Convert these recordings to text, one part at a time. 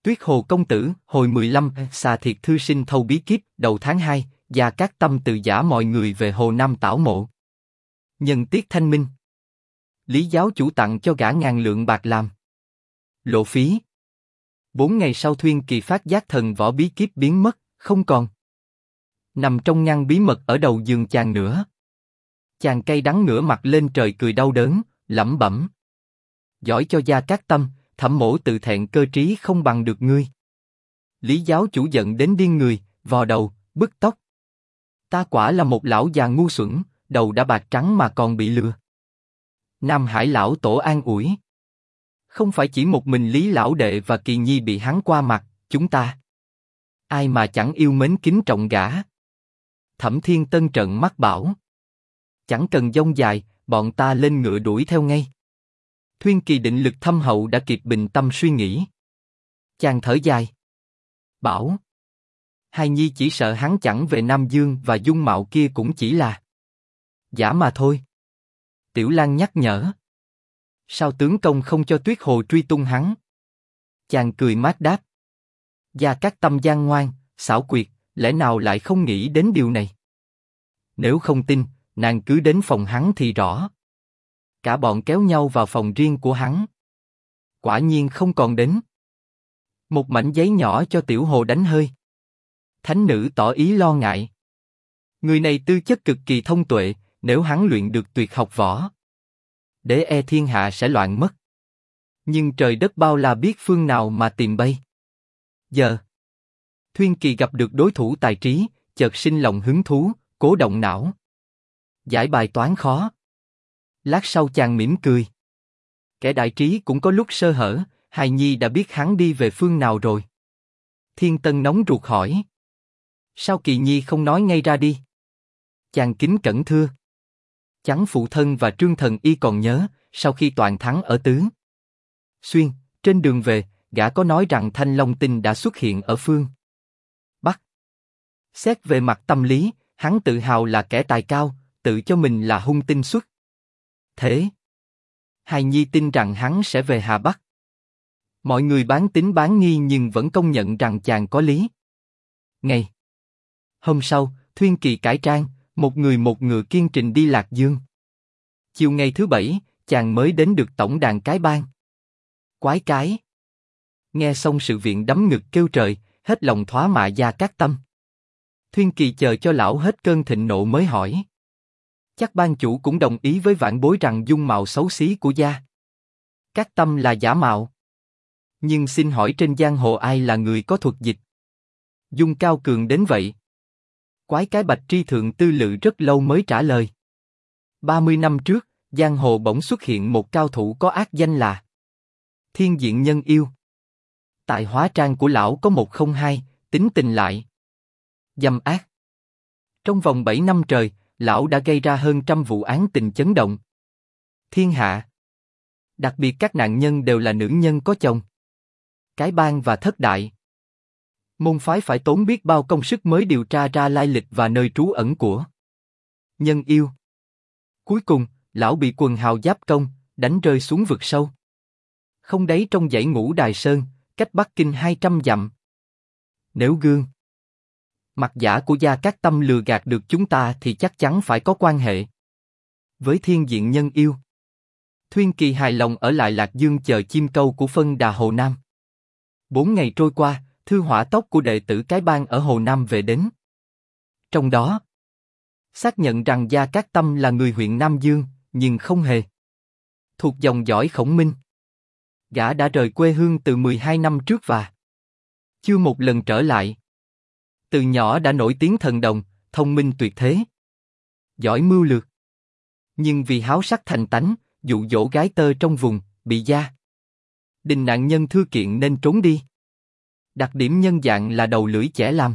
Tuyết Hồ công tử, hồi 15, xà thiệt thư sinh thâu bí kíp, đầu tháng 2, Gia Cát Tâm từ giả mọi người về Hồ Nam tảo mộ. Nhân tiết thanh minh, Lý giáo chủ tặng cho gã 1000 lượng bạc làm lộ phí. 4 ngày sau Thuyên Kỳ phát giác thần võ bí kíp biến mất, không còn nằm trong ngăn bí mật ở đầu giường chàng nữa. Chàng cay đắng ngửa mặt lên trời cười đau đớn, lẩm bẩm: giỏi cho Gia Cát Tâm, Thẩm mỗ tự thẹn cơ trí không bằng được ngươi. Lý giáo chủ giận đến điên người, vò đầu, bứt tóc. Ta quả là một lão già ngu xuẩn, đầu đã bạc trắng mà còn bị lừa. Nam Hải lão tổ an ủi: không phải chỉ một mình Lý lão đệ và Kỳ Nhi bị hắn qua mặt, chúng ta ai mà chẳng yêu mến kính trọng gã. Thẩm Thiên Tân trợn mắt bảo: chẳng cần dông dài, bọn ta lên ngựa đuổi theo ngay. Thuyên Kỳ định lực thâm hậu đã kịp bình tâm suy nghĩ. Chàng thở dài, bảo: Hài Nhi chỉ sợ hắn chẳng về Nam Dương và dung mạo kia cũng chỉ là giả mà thôi. Tiểu Lan nhắc nhở: sao tướng công không cho Tuyết Hồ truy tung hắn? Chàng cười mát đáp: Gia Cát Tâm gian ngoan, xảo quyệt, lẽ nào lại không nghĩ đến điều này? Nếu không tin, nàng cứ đến phòng hắn thì rõ. Cả bọn kéo nhau vào phòng riêng của hắn. Quả nhiên không còn đến một mảnh giấy nhỏ cho Tiểu Hồ đánh hơi. Thánh nữ tỏ ý lo ngại. Người này tư chất cực kỳ thông tuệ, nếu hắn luyện được tuyệt học võ, để e thiên hạ sẽ loạn mất. Nhưng trời đất bao la biết phương nào mà tìm bay. Giờ Thuyên Kỳ gặp được đối thủ tài trí, chợt sinh lòng hứng thú, cố động não giải bài toán khó. Lát sau chàng mỉm cười. Kẻ đại trí cũng có lúc sơ hở, Hài Nhi đã biết hắn đi về phương nào rồi. Thiên Tân nóng ruột hỏi: sao Kỳ Nhi không nói ngay ra đi? Chàng kính cẩn thưa: chắn phụ thân và Trương Thần Y còn nhớ, sau khi toàn thắng ở Tứ Xuyên, trên đường về, gã có nói rằng Thanh Long Tinh đã xuất hiện ở phương Bắc. Xét về mặt tâm lý, hắn tự hào là kẻ tài cao, tự cho mình là hung tinh xuất thế. Hài Nhi tin rằng hắn sẽ về Hà Bắc. Mọi người bán tín bán nghi nhưng vẫn công nhận rằng chàng có lý. Ngày hôm sau, Thuyên Kỳ cải trang, một người một ngựa kiên trình đi Lạc Dương. Chiều ngày thứ 7, chàng mới đến được tổng đàn cái bang. Quái cái nghe xong sự viện đấm ngực kêu trời, hết lòng thóa mạ Gia Cát Tâm. Thuyên Kỳ chờ cho lão hết cơn thịnh nộ mới hỏi: chắc ban chủ cũng đồng ý với vãn bối rằng dung mạo xấu xí của Gia Cát Tâm là giả mạo. Nhưng xin hỏi trên giang hồ ai là người có thuật dịch dung cao cường đến vậy? Quái cái Bạch Tri Thượng tư lự rất lâu mới trả lời: 30 năm trước, giang hồ bỗng xuất hiện một cao thủ có ác danh là Thiên Diện Nhân Yêu. Tại hóa trang của lão có 102, tính tình lại dâm ác. Trong vòng 7 năm trời, lão đã gây ra hơn 100 vụ án tình chấn động thiên hạ. Đặc biệt các nạn nhân đều là nữ nhân có chồng. Cái bang và thất đại môn phái phải tốn biết bao công sức mới điều tra ra lai lịch và nơi trú ẩn của Nhân Yêu. Cuối cùng, lão bị quần hào Giáp Công đánh rơi xuống vực sâu không đáy trong dãy Ngũ Đài Sơn, cách Bắc Kinh 200 dặm. Nếu gương mặt giả của Gia Cát Tâm lừa gạt được chúng ta thì chắc chắn phải có quan hệ với Thiên Diện Nhân Yêu. Thuyên Kỳ hài lòng ở lại Lạc Dương chờ chim câu của phân đà Hồ Nam. 4 ngày trôi qua, thư hỏa tốc của đệ tử cái bang ở Hồ Nam về đến. Trong đó xác nhận rằng Gia Cát Tâm là người huyện Nam Dương, nhưng không hề thuộc dòng dõi Khổng Minh. Gã đã rời quê hương từ 12 năm trước và chưa một lần trở lại. Từ nhỏ đã nổi tiếng thần đồng, thông minh tuyệt thế, giỏi mưu lược. Nhưng vì háo sắc thành tánh, dụ dỗ gái tơ trong vùng, bị gia đình nạn nhân thư kiện nên trốn đi. Đặc điểm nhân dạng là đầu lưỡi chẻ lam.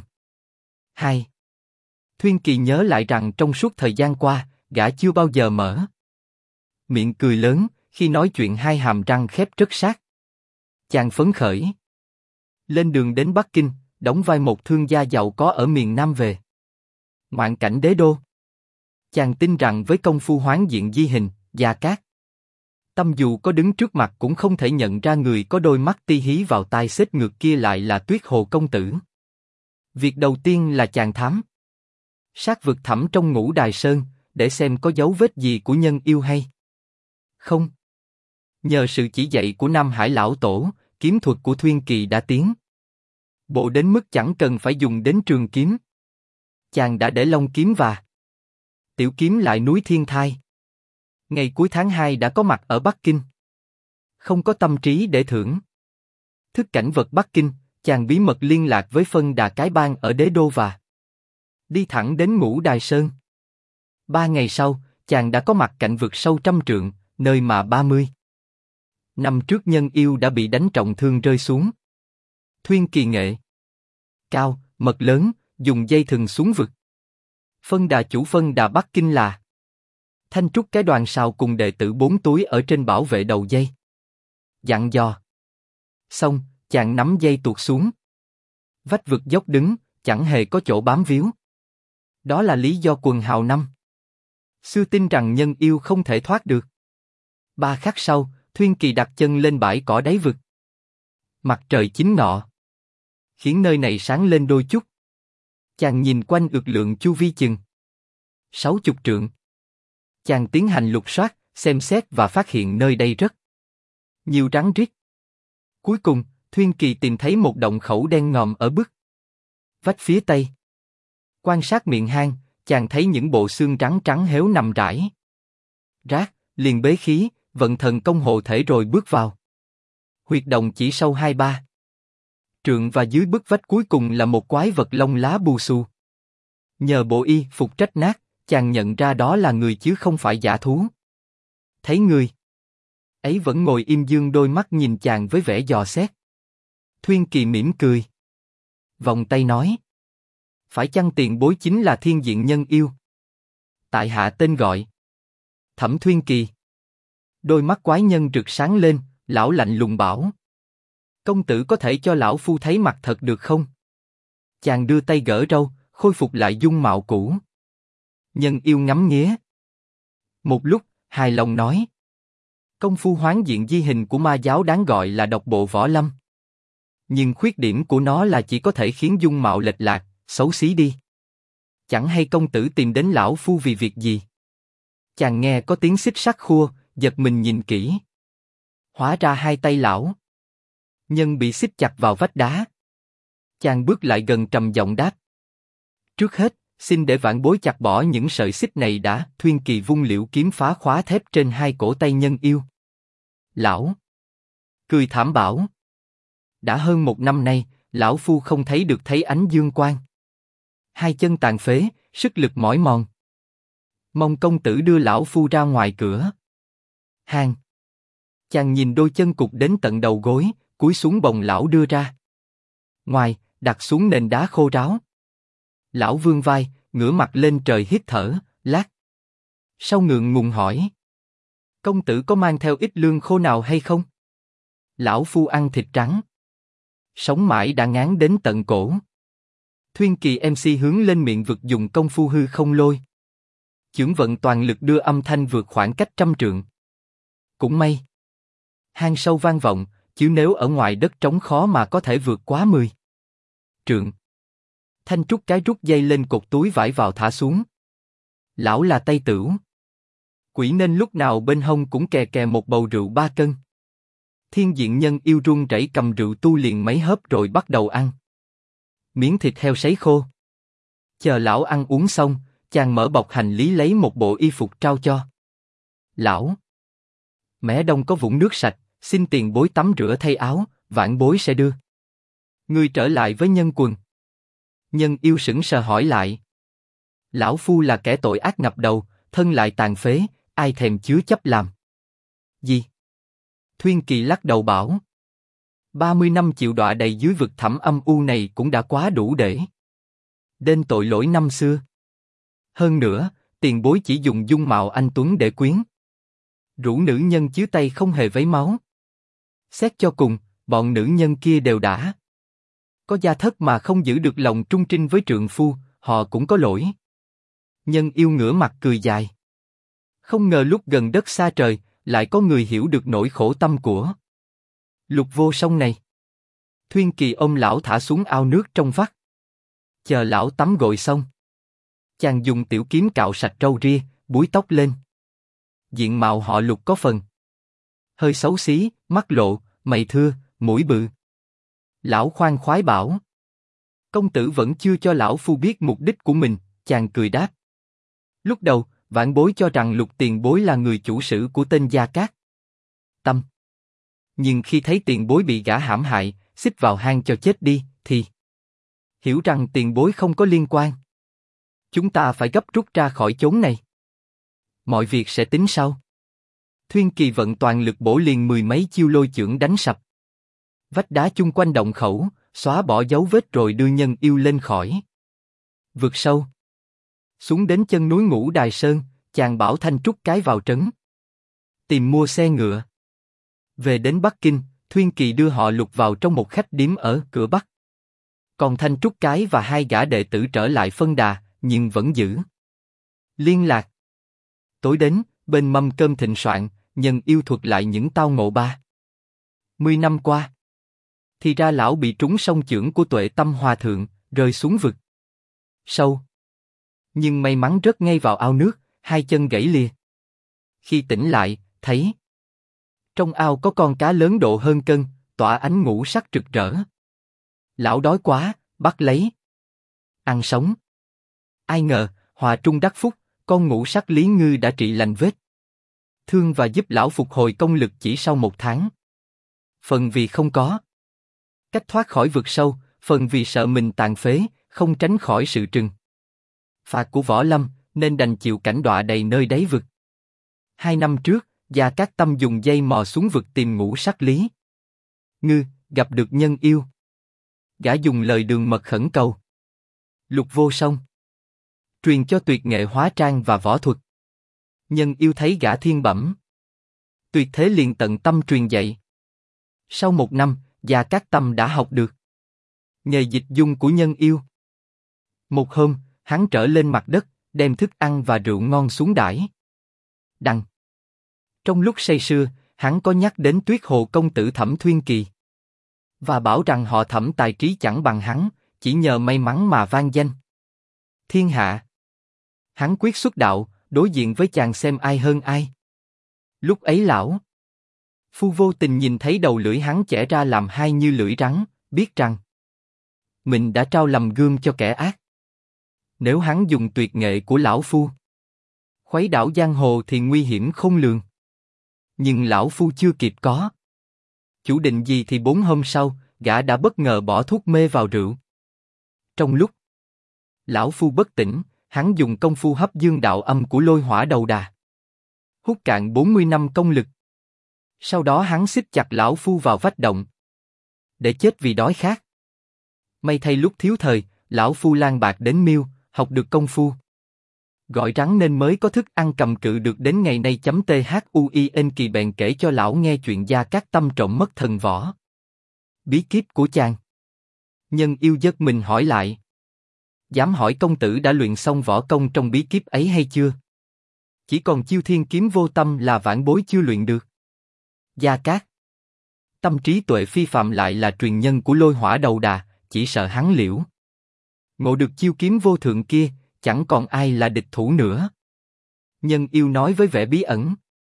2. Thuyên Kỳ nhớ lại rằng trong suốt thời gian qua, gã chưa bao giờ mở miệng cười lớn, khi nói chuyện hai hàm răng khép rất sát. Chàng phấn khởi lên đường đến Bắc Kinh, đóng vai một thương gia giàu có ở miền Nam về ngoạn cảnh đế đô. Chàng tin rằng với công phu hoán diện di hình, Gia Cát Tâm dù có đứng trước mặt cũng không thể nhận ra người có đôi mắt ti hí vào tai xếp ngược kia lại là Tuyết Hồ công tử. Việc đầu tiên là chàng thám sát vực thẳm trong Ngũ Đài Sơn, để xem có dấu vết gì của Nhân Yêu hay không. Nhờ sự chỉ dạy của Nam Hải lão tổ, kiếm thuật của Thuyên Kỳ đã tiến bộ đến mức chẳng cần phải dùng đến trường kiếm. Chàng đã để Long kiếm và Tiểu kiếm lại núi Thiên Thai. Ngày cuối tháng 2 đã có mặt ở Bắc Kinh. Không có tâm trí để thưởng thức cảnh vật Bắc Kinh, chàng bí mật liên lạc với Phân Đà Cái Bang ở Đế Đô và đi thẳng đến Ngũ Đài Sơn. 3 ngày sau, chàng đã có mặt cạnh vực sâu 100 trượng, nơi mà 30 năm trước Nhân Yêu đã bị đánh trọng thương rơi xuống. Thuyên Kỳ nghệ cao, mật lớn, dùng dây thừng xuống vực. Phân Đà chủ Phân Đà Bắc Kinh là Thanh Trúc cái đoàn sào cùng đệ tử 4 túi ở trên bảo vệ đầu dây. Dặn dò xong, chàng nắm dây tuột xuống. Vách vực dốc đứng, chẳng hề có chỗ bám víu. Đó là lý do quần hào năm xưa tin rằng Nhân Yêu không thể thoát được. 3 khắc sau, Thuyên Kỳ đặt chân lên bãi cỏ đáy vực. Mặt trời chính ngọ khiến nơi này sáng lên đôi chút. Chàng nhìn quanh ước lượng chu vi chừng 60 trượng. Chàng tiến hành lục soát, xem xét và phát hiện nơi đây rất nhiều rắn rít. Cuối cùng, Thuyên Kỳ tìm thấy một động khẩu đen ngòm ở bức vách phía tây. Quan sát miệng hang, chàng thấy những bộ xương rắn trắng héo nằm rải rác, liền bế khí, vận thần công hộ thể rồi bước vào. Huyệt động chỉ sâu 2-3 trượng và dưới bức vách cuối cùng là một quái vật lông lá bù xù. Nhờ bộ y phục rách nát, chàng nhận ra đó là người chứ không phải dã thú. Thấy người ấy vẫn ngồi im dương đôi mắt nhìn chàng với vẻ dò xét. Thuyên Kỳ mỉm cười, vòng tay nói: phải chăng tiền bối chính là Thiên Diện Nhân Yêu? Tại hạ tên gọi Thẩm Thuyên Kỳ. Đôi mắt quái nhân rực sáng lên, lão lạnh lùng bảo: công tử có thể cho lão phu thấy mặt thật được không? Chàng đưa tay gỡ râu, khôi phục lại dung mạo cũ. Nhân Yêu ngắm nghía một lúc, hài lòng nói: công phu hoán diện di hình của ma giáo đáng gọi là độc bộ võ lâm. Nhưng khuyết điểm của nó là chỉ có thể khiến dung mạo lệch lạc, xấu xí đi. Chẳng hay công tử tìm đến lão phu vì việc gì? Chàng nghe có tiếng xích sắt khua, giật mình nhìn kỹ. Hóa ra hai tay lão nhân bị xích chặt vào vách đá. Chàng bước lại gần trầm giọng đáp: trước hết, xin để vãn bối chặt bỏ những sợi xích này đã. Thuyên Kỳ vung liễu kiếm phá khóa thép trên hai cổ tay Nhân Yêu. Lão cười thảm bảo: đã hơn 1 năm nay, lão phu không thấy được thấy ánh dương quang. Hai chân tàn phế, sức lực mỏi mòn. Mong công tử đưa lão phu ra ngoài cửa hang. Chàng nhìn đôi chân cụt đến tận đầu gối, cúi xuống bồng lão đưa ra ngoài, đặt xuống nền đá khô ráo. Lão vươn vai, ngửa mặt lên trời hít thở, lát sau ngượng ngùng hỏi: công tử có mang theo ít lương khô nào hay không? Lão phu ăn thịt trắng, sống mãi đã ngán đến tận cổ. Thuyên Kỳ MC hướng lên miệng vực dùng công phu hư không lôi chưởng vận toàn lực đưa âm thanh vượt khoảng cách 100 trượng. Cũng may hang sâu vang vọng, chứ nếu ở ngoài đất trống khó mà có thể vượt quá 10 trượng. Thanh Trúc cái rút dây lên cột túi vải vào thả xuống. Lão là Tây Tửu quỷ nên lúc nào bên hông cũng kè kè một bầu rượu 3 cân. Thiên Diện Nhân Yêu run rẩy cầm rượu tu liền mấy hớp rồi bắt đầu ăn miếng thịt heo sấy khô. Chờ lão ăn uống xong, chàng mở bọc hành lý lấy một bộ y phục trao cho lão. Mé đông có vũng nước sạch, xin tiền bối tắm rửa thay áo, vãn bối sẽ đưa ngươi trở lại với Nhân Quần. Nhân Yêu sững sờ hỏi lại: lão phu là kẻ tội ác ngập đầu, thân lại tàn phế, ai thèm chứa chấp làm gì? Thuyên Kỳ lắc đầu bảo: 30 năm chịu đọa đầy dưới vực thẳm âm u này cũng đã quá đủ để đền tội lỗi năm xưa. Hơn nữa, tiền bối chỉ dùng dung mạo anh tuấn để quyến rũ nữ nhân chứa tay không hề vấy máu. Xét cho cùng, bọn nữ nhân kia đều đã có gia thất mà không giữ được lòng trung trinh với trượng phu, họ cũng có lỗi. Nhân Yêu ngửa mặt cười dài. Không ngờ lúc gần đất xa trời, lại có người hiểu được nỗi khổ tâm của Lục Vô Song này. Thuyên Kỳ ôm lão thả xuống ao nước trong vắt. Chờ lão tắm gội xong, chàng dùng tiểu kiếm cạo sạch râu ria, búi tóc lên. Diện mạo họ Lục có phần hơi xấu xí, mắt lộ, mày thưa, mũi bự. Lão khoan khoái bảo: công tử vẫn chưa cho lão phu biết mục đích của mình. Chàng cười đáp: lúc đầu, vãn bối cho rằng Lục tiền bối là người chủ sử của tên Gia Cát Tâm. Nhưng khi thấy tiền bối bị gã hãm hại, xích vào hang cho chết đi, thì hiểu rằng tiền bối không có liên quan. Chúng ta phải gấp rút ra khỏi chốn này. Mọi việc sẽ tính sau. Thuyên Kỳ vận toàn lực bổ liền mười mấy chiêu lôi chưởng đánh sập vách đá chung quanh động khẩu, xóa bỏ dấu vết rồi đưa Nhân Yêu lên khỏi vực sâu. Xuống đến chân núi Ngũ Đài Sơn, chàng bảo Thanh Trúc Cái vào trấn tìm mua xe ngựa. Về đến Bắc Kinh, Thuyên Kỳ đưa họ Lục vào trong một khách điếm ở cửa Bắc. Còn Thanh Trúc Cái và hai gã đệ tử trở lại phân đà, nhưng vẫn giữ liên lạc. Tối đến, bên mâm cơm thịnh soạn, Nhân Yêu thuật lại những tao ngộ 30 năm qua. Thì ra lão bị trúng song chưởng của Tuệ Tâm Hòa Thượng, rơi xuống vực sâu. Nhưng may mắn rớt ngay vào ao nước, hai chân gãy lìa. Khi tỉnh lại, thấy trong ao có con cá lớn độ hơn cân, tỏa ánh ngũ sắc rực rỡ. Lão đói quá, bắt lấy ăn sống. Ai ngờ, hòa trung đắc phúc, con ngũ sắc Lý Ngư đã trị lành vết thương và giúp lão phục hồi công lực chỉ sau 1 tháng. Phần vì không có cách thoát khỏi vực sâu, phần vì sợ mình tàn phế, không tránh khỏi sự trừng phạt của Võ Lâm, nên đành chịu cảnh đọa đầy nơi đáy vực. 2 năm trước, Gia Cát Tâm dùng dây mò xuống vực tìm ngũ sắc Lý Ngư, gặp được Nhân Yêu. Gã dùng lời đường mật khẩn cầu Lục Vô Song truyền cho tuyệt nghệ hóa trang và võ thuật. Nhân Yêu thấy gã thiên bẩm tuyệt thế liền tận tâm truyền dạy. Sau 1 năm, Gia Cát Tâm đã học được nghề dịch dung của Nhân Yêu. Một hôm, hắn trở lên mặt đất, đem thức ăn và rượu ngon xuống đãi đằng. Trong lúc say sưa, hắn có nhắc đến Tuyết Hồ công tử Thẩm Thuyên Kỳ và bảo rằng họ Thẩm tài trí chẳng bằng hắn, chỉ nhờ may mắn mà vang danh thiên hạ. Hắn quyết xuất đạo, đối diện với chàng xem ai hơn ai. Lúc ấy lão phu vô tình nhìn thấy đầu lưỡi hắn chẻ ra làm hai như lưỡi rắn, biết rằng mình đã trao làm gương cho kẻ ác. Nếu hắn dùng tuyệt nghệ của lão phu khuấy đảo giang hồ thì nguy hiểm khôn lường. Nhưng lão phu chưa kịp có chủ định gì thì 4 hôm sau, gã đã bất ngờ bỏ thuốc mê vào rượu. Trong lúc lão phu bất tỉnh, hắn dùng công phu hấp dương đạo âm của Lôi Hỏa Đầu Đà, hút cạn 40 năm công lực. Sau đó hắn xích chặt lão phu vào vách động để chết vì đói khát. May thay lúc thiếu thời, lão phu lang bạc đến Miêu, học được công phu gọi rắn nên mới có thức ăn cầm cự được đến ngày nay. Thuin Kỳ bèn kể cho lão nghe chuyện Gia Cát Tâm trộm mất thần võ bí kíp của chàng. Nhân Yêu giật mình hỏi lại: dám hỏi công tử đã luyện xong võ công trong bí kíp ấy hay chưa? Chỉ còn Chiêu Thiên Kiếm Vô Tâm là vãn bối chưa luyện được. Gia Cát Tâm trí tuệ phi phàm lại là truyền nhân của Lôi Hỏa Đầu Đà, chỉ sợ hắn liễu ngộ được chiêu kiếm vô thượng kia, chẳng còn ai là địch thủ nữa. Nhân Yêu nói với vẻ bí ẩn: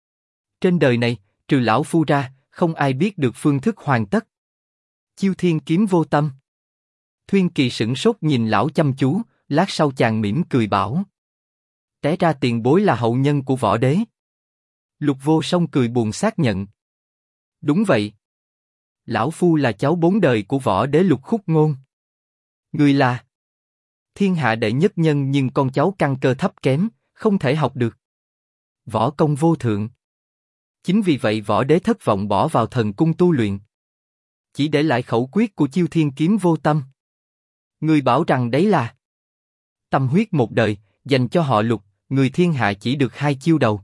trên đời này, trừ lão phu ra, không ai biết được phương thức hoàn tất Chiêu Thiên Kiếm Vô Tâm. Thuyên Kỳ sửng sốt nhìn lão chăm chú, lát sau chàng mỉm cười bảo: té ra tiền bối là hậu nhân của Võ Đế. Lục Vô Song cười buồn xác nhận: đúng vậy. Lão phu là cháu 4 đời của Võ Đế Lục Khúc Ngôn. Người là thiên hạ đệ nhất nhân, nhưng con cháu căn cơ thấp kém, không thể học được võ công vô thượng. Chính vì vậy Võ Đế thất vọng bỏ vào thần cung tu luyện, chỉ để lại khẩu quyết của Chiêu Thiên Kiếm Vô Tâm. Người bảo rằng đấy là tâm huyết một đời, dành cho họ Lục, người thiên hạ chỉ được 2 chiêu đầu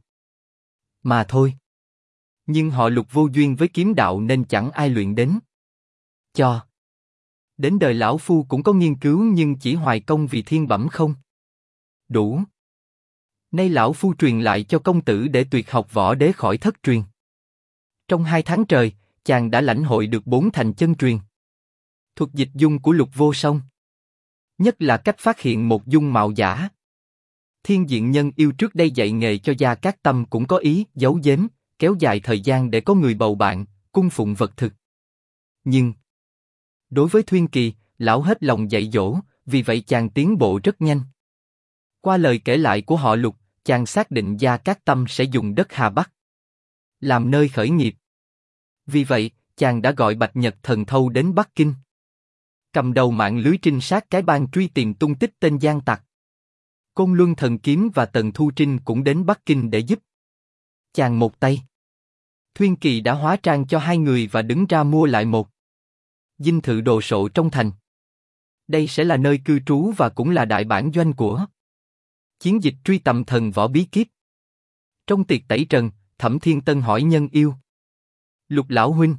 mà thôi. Nhưng họ Lục vô duyên với kiếm đạo nên chẳng ai luyện đến. Cho đến đời lão phu cũng có nghiên cứu, nhưng chỉ hoài công vì thiên bẩm không đủ. Nay lão phu truyền lại cho công tử để tuyệt học võ đế khỏi thất truyền. Trong 2 tháng trời, chàng đã lãnh hội được 4 thành chân truyền. Thuật dịch dung của Lục vô song. Nhất là cách phát hiện một dung mạo giả. Thiên diện nhân yêu trước đây dạy nghề cho Gia Cát Tâm cũng có ý giấu giếm, kéo dài thời gian để có người bầu bạn, cung phụng vật thực. Nhưng đối với Thuyên Kỳ, lão hết lòng dạy dỗ, vì vậy chàng tiến bộ rất nhanh. Qua lời kể lại của họ Lục, chàng xác định Gia Cát Tâm sẽ dùng đất Hà Bắc làm nơi khởi nghiệp. Vì vậy, chàng đã gọi Bạch Nhật Thần Thâu đến Bắc Kinh, cầm đầu mạng lưới trinh sát cái bang truy tìm tung tích tên gian tặc. Côn Luân Thần Kiếm và Tần Thu Trinh cũng đến Bắc Kinh để giúp. Chàng một tay. Thuyên Kỳ đã hóa trang cho 2 người và đứng ra mua lại một dinh thự đồ sộ trong thành. Đây sẽ là nơi cư trú và cũng là đại bản doanh của chiến dịch truy tầm thần võ bí kíp. Trong tiệc tẩy trần, Thẩm Thiên Tân hỏi Nhân Yêu: Lục lão huynh,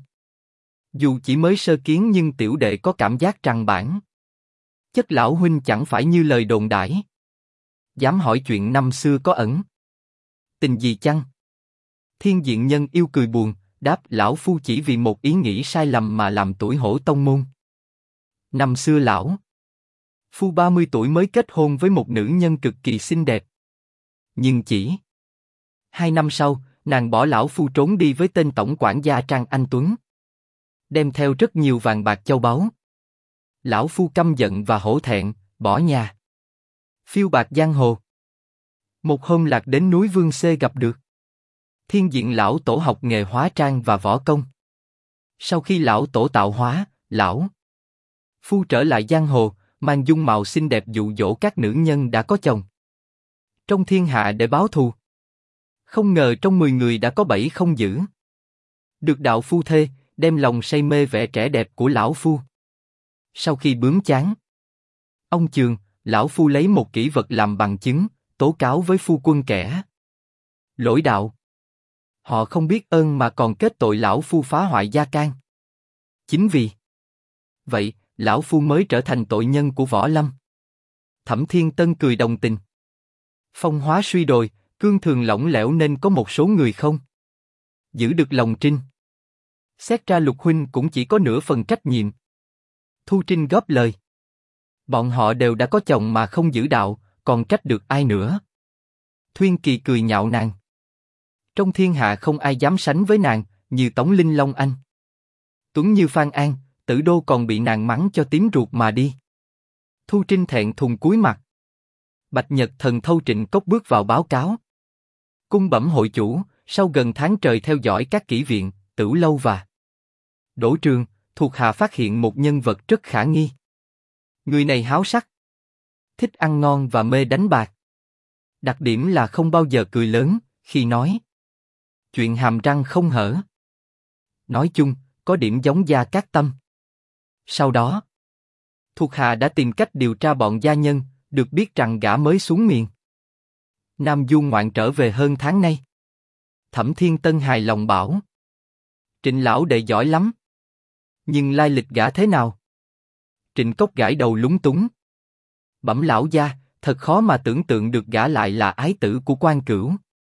dù chỉ mới sơ kiến nhưng tiểu đệ có cảm giác rằng bản chất lão huynh chẳng phải như lời đồn đãi. Dám hỏi chuyện năm xưa có ẩn tình gì chăng? Thiên diện Nhân Yêu cười buồn, đáp: lão phu chỉ vì một ý nghĩ sai lầm mà làm tủi hổ tông môn. Năm xưa lão phu 30 tuổi mới kết hôn với một nữ nhân cực kỳ xinh đẹp. Nhưng chỉ 2 năm sau, nàng bỏ lão phu trốn đi với tên tổng quản gia Trang Anh Tuấn, đem theo rất nhiều vàng bạc châu báu. Lão phu căm giận và hổ thẹn, bỏ nhà phiêu bạt giang hồ. Một hôm lạc đến núi Vương Xê gặp được Thiên diện lão tổ học nghề hóa trang và võ công. Sau khi lão tổ tạo hóa, lão phu trở lại giang hồ, mang dung mạo xinh đẹp dụ dỗ các nữ nhân đã có chồng trong thiên hạ để báo thù. Không ngờ trong 10 người đã có 7 không giữ được đạo phu thê, đem lòng say mê vẻ trẻ đẹp của lão phu. Sau khi bướm chán ông chường, lão phu lấy một kỷ vật làm bằng chứng, tố cáo với phu quân kẻ lỗi đạo. Họ không biết ơn mà còn kết tội lão phu phá hoại gia can. Chính vì vậy, lão phu mới trở thành tội nhân của võ lâm. Thẩm Thiên Tân cười đồng tình. Phong hóa suy đồi, cương thường lỏng lẻo nên có một số người không giữ được lòng trinh. Xét ra Lục huynh cũng chỉ có nửa phần trách nhiệm. Thu Trinh góp lời. Bọn họ đều đã có chồng mà không giữ đạo, còn trách được ai nữa? Thuyên Kỳ cười nhạo nàng. Trong thiên hạ không ai dám sánh với nàng, như Tống Linh Long Anh, Tuấn như Phan An, Tử Đô còn bị nàng mắng cho tím ruột mà đi. Thu Trinh thẹn thùng cúi mặt. Bạch Nhật Thần Thâu Trịnh Cốc bước vào báo cáo. Cung bẩm hội chủ, sau gần tháng trời theo dõi các kỹ viện, Tửu Lâu và Đỗ Trường, thuộc hạ phát hiện một nhân vật rất khả nghi. Người này háo sắc, thích ăn ngon và mê đánh bạc. Đặc điểm là không bao giờ cười lớn, khi nói chuyện hàm răng không hở. Nói chung, có điểm giống Gia Cát Tâm. Sau đó, thuộc hạ đã tìm cách điều tra bọn gia nhân, được biết rằng gã mới xuống miền Nam du ngoạn trở về hơn tháng nay. Thẩm Thiên Tân hài lòng bảo: Trịnh lão đệ giỏi lắm. Nhưng lai lịch gã thế nào? Trịnh Cốc gãi đầu lúng túng. Bẩm lão gia, thật khó mà tưởng tượng được gã lại là ái tử của Quan Cửu,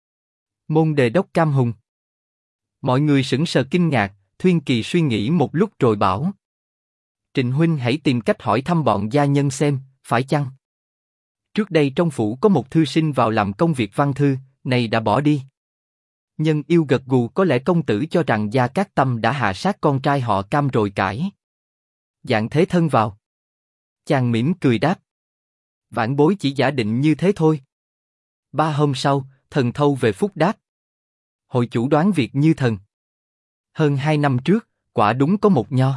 môn đề đốc Cam Hùng. Mọi người sững sờ kinh ngạc. Thuyên Kỳ suy nghĩ một lúc rồi bảo: Trịnh huynh hãy tìm cách hỏi thăm bọn gia nhân xem, phải chăng trước đây trong phủ có một thư sinh vào làm công việc văn thư, này đã bỏ đi. Nhân Yêu gật gù, có lẽ công tử cho rằng Gia Cát Tâm đã hạ sát con trai họ Cam rồi cải dạng thế thân vào. Chàng mỉm cười đáp: Vãn bối chỉ giả định như thế thôi. 3 hôm sau, Thần Thâu về Phúc đáp: Hội chủ đoán việc như thần. Hơn 2 năm trước, quả đúng có một nho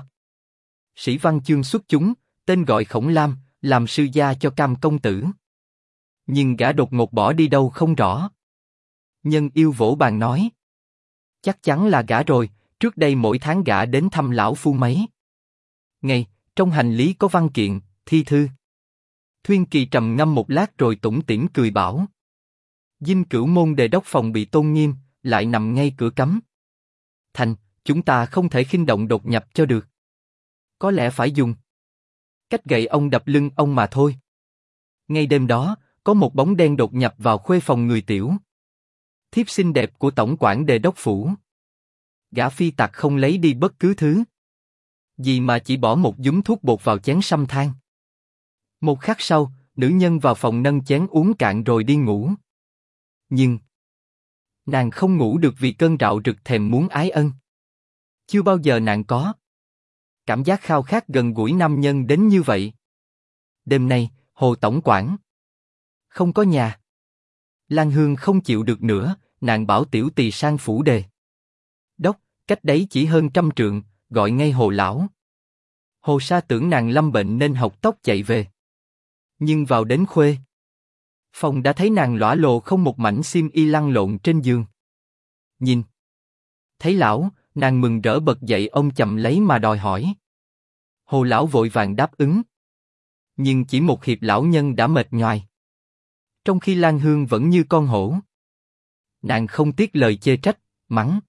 sĩ văn chương xuất chúng, tên gọi Khổng Lam, làm sư gia cho Cam công tử. Nhưng gã đột ngột bỏ đi đâu không rõ. Nhân Yêu vỗ bàn nói: Chắc chắn là gã rồi, trước đây mỗi tháng gã đến thăm lão phu mấy ngày, trong hành lý có văn kiện, thi thư. Thuyên Kỳ trầm ngâm một lát rồi tủm tỉm cười bảo: Dinh Cửu môn đề đốc phòng bị tôn nghiêm, lại nằm ngay cửa cấm thành, chúng ta không thể khinh động đột nhập cho được. Có lẽ phải dùng cách gậy ông đập lưng ông mà thôi. Ngay đêm đó, có một bóng đen đột nhập vào khuê phòng người tiểu thiếp xinh đẹp của tổng quản Đề đốc phủ. Gã phi tặc không lấy đi bất cứ thứ gì mà chỉ bỏ một nhúm thuốc bột vào chén sâm than. Một khắc sau, nữ nhân vào phòng nâng chén uống cạn rồi đi ngủ. Nhưng nàng không ngủ được vì cơn rạo rực thèm muốn ái ân. Chưa bao giờ nàng có cảm giác khao khát gần gũi nam nhân đến như vậy. Đêm nay, Hồ tổng quản không có nhà. Lan Hương không chịu được nữa, nàng bảo tiểu tỳ sang phủ Đề đốc, cách đấy chỉ hơn 100 trượng, gọi ngay Hồ lão. Hồ Sa tưởng nàng lâm bệnh nên học tốc chạy về. Nhưng vào đến khuê phòng đã thấy nàng lõa lồ không một mảnh xiêm y lăn lộn trên giường. Nhìn thấy lão, nàng mừng rỡ bật dậy ôm chầm lấy mà đòi hỏi. Hồ lão vội vàng đáp ứng. Nhưng chỉ một hiệp lão nhân đã mệt nhoài. Trong khi Lan Hương vẫn như con hổ. Nàng không tiếc lời chê trách, mắng.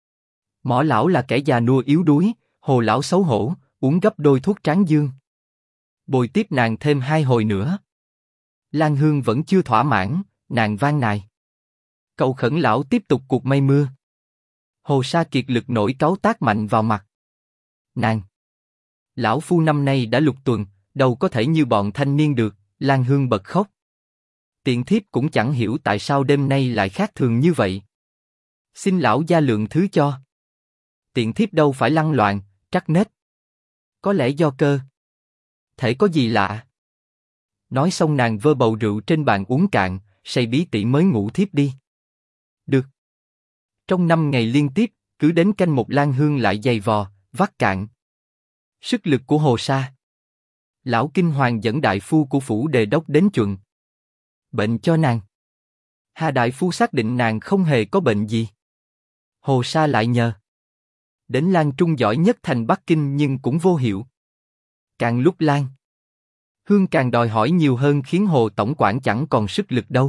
Mỏ lão là kẻ già nua yếu đuối, Hồ lão xấu hổ, uống gấp đôi thuốc tráng dương. Bồi tiếp nàng thêm 2 hồi nữa. Lan Hương vẫn chưa thỏa mãn, nàng van nài. Cầu khẩn lão tiếp tục cuộc mây mưa. Hồ Sa kiệt lực nổi cáu tát mạnh vào mặt nàng. Lão phu năm nay đã lục tuần, đâu có thể như bọn thanh niên được. Lan Hương bật khóc. Tiện thiếp cũng chẳng hiểu tại sao đêm nay lại khác thường như vậy. Xin lão gia lượng thứ cho. Tiện thiếp đâu phải lăng loạn, trắc nết. Có lẽ do cơ thể có gì lạ. Nói xong nàng vơ bầu rượu trên bàn uống cạn, say bí tỉ mới ngủ thiếp đi. Được. Trong 5 ngày liên tiếp, cứ đến canh một Lan Hương lại giày vò, vắt cạn. Sức lực của Hồ Sa. Lão kinh hoàng dẫn đại phu của phủ Đề đốc đến chuẩn bệnh cho nàng. Hà đại phu xác định nàng không hề có bệnh gì. Hồ Sa lại nhờ đến Lan Trung giỏi nhất thành Bắc Kinh nhưng cũng vô hiệu. Càng lúc Lan Hương càng đòi hỏi nhiều hơn khiến Hồ tổng quản chẳng còn sức lực đâu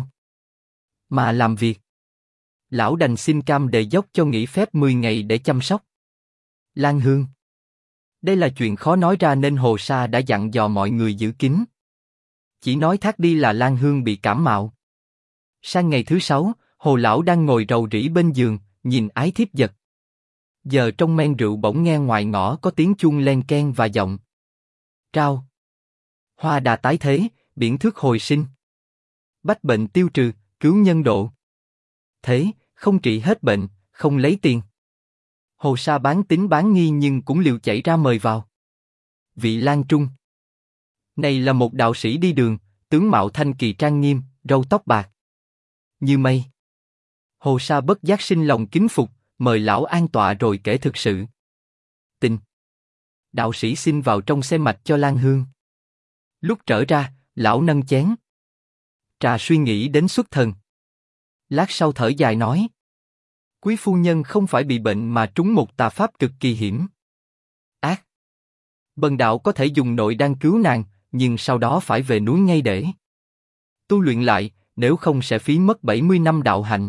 mà làm việc. Lão đành xin cam đề dốc cho nghỉ phép 10 ngày để chăm sóc Lan Hương. Đây là chuyện khó nói ra nên Hồ Sa đã dặn dò mọi người giữ kín. Chỉ nói thác đi là Lan Hương bị cảm mạo. Sang ngày thứ 6, Hồ lão đang ngồi rầu rĩ bên giường, nhìn ái thiếp giật. Giờ trong men rượu bỗng nghe ngoài ngõ có tiếng chuông len keng và giọng trao. Hoa đà tái thế, biển thước hồi sinh. Bách bệnh tiêu trừ, cứu nhân độ. Thế, không trị hết bệnh, không lấy tiền. Hồ Sa bán tín bán nghi nhưng cũng liều chảy ra mời vào. Vị Lan Trung này là một đạo sĩ đi đường, tướng mạo thanh kỳ trang nghiêm, râu tóc bạc như mây. Hồ Sa bất giác sinh lòng kính phục, mời lão an tọa rồi kể thực sự tình. Đạo sĩ xin vào trong xem mạch cho Lan Hương. Lúc trở ra, lão nâng chén trà suy nghĩ đến xuất thần. Lát sau thở dài nói: quý phu nhân không phải bị bệnh mà trúng một tà pháp cực kỳ hiểm ác. Bần đạo có thể dùng nội đan cứu nàng, nhưng sau đó phải về núi ngay để tu luyện lại, nếu không sẽ phí mất 70 năm đạo hạnh.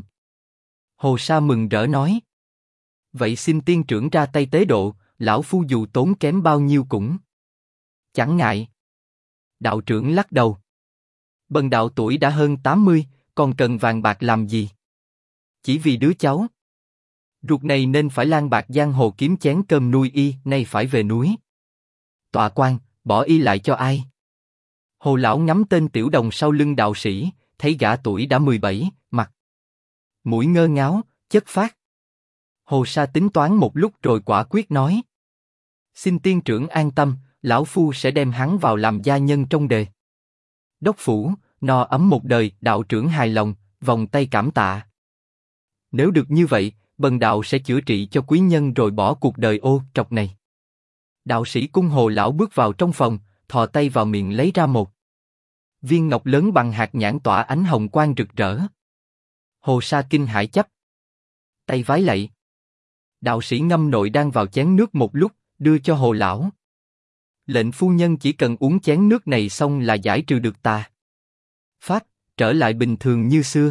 Hồ Sa mừng rỡ nói: vậy xin tiên trưởng ra tay tế độ, lão phu dù tốn kém bao nhiêu cũng chẳng ngại. Đạo trưởng lắc đầu: bần đạo tuổi đã hơn 80, còn cần vàng bạc làm gì? Chỉ vì đứa cháu ruột này nên phải lang bạc giang hồ kiếm chén cơm nuôi y, nay phải về núi tọa quan, bỏ y lại cho ai? Hồ lão ngắm tên tiểu đồng sau lưng đạo sĩ, thấy gã tuổi đã 17, mặt mũi ngơ ngáo, chất phác. Hồ Sa tính toán một lúc rồi quả quyết nói: xin tiên trưởng an tâm, lão phu sẽ đem hắn vào làm gia nhân trong Đề đốc phủ, no ấm một đời. Đạo trưởng hài lòng, vòng tay cảm tạ. Nếu được như vậy, bần đạo sẽ chữa trị cho quý nhân rồi bỏ cuộc đời ô trọc này. Đạo sĩ cung Hồ lão bước vào trong phòng, thò tay vào miệng lấy ra một viên ngọc lớn bằng hạt nhãn tỏa ánh hồng quang rực rỡ. Hồ Sa kinh hãi chắp tay vái lạy. Đạo sĩ ngâm nội đan vào chén nước một lúc, đưa cho Hồ lão. Lệnh phu nhân chỉ cần uống chén nước này xong là giải trừ được tà pháp, trở lại bình thường như xưa.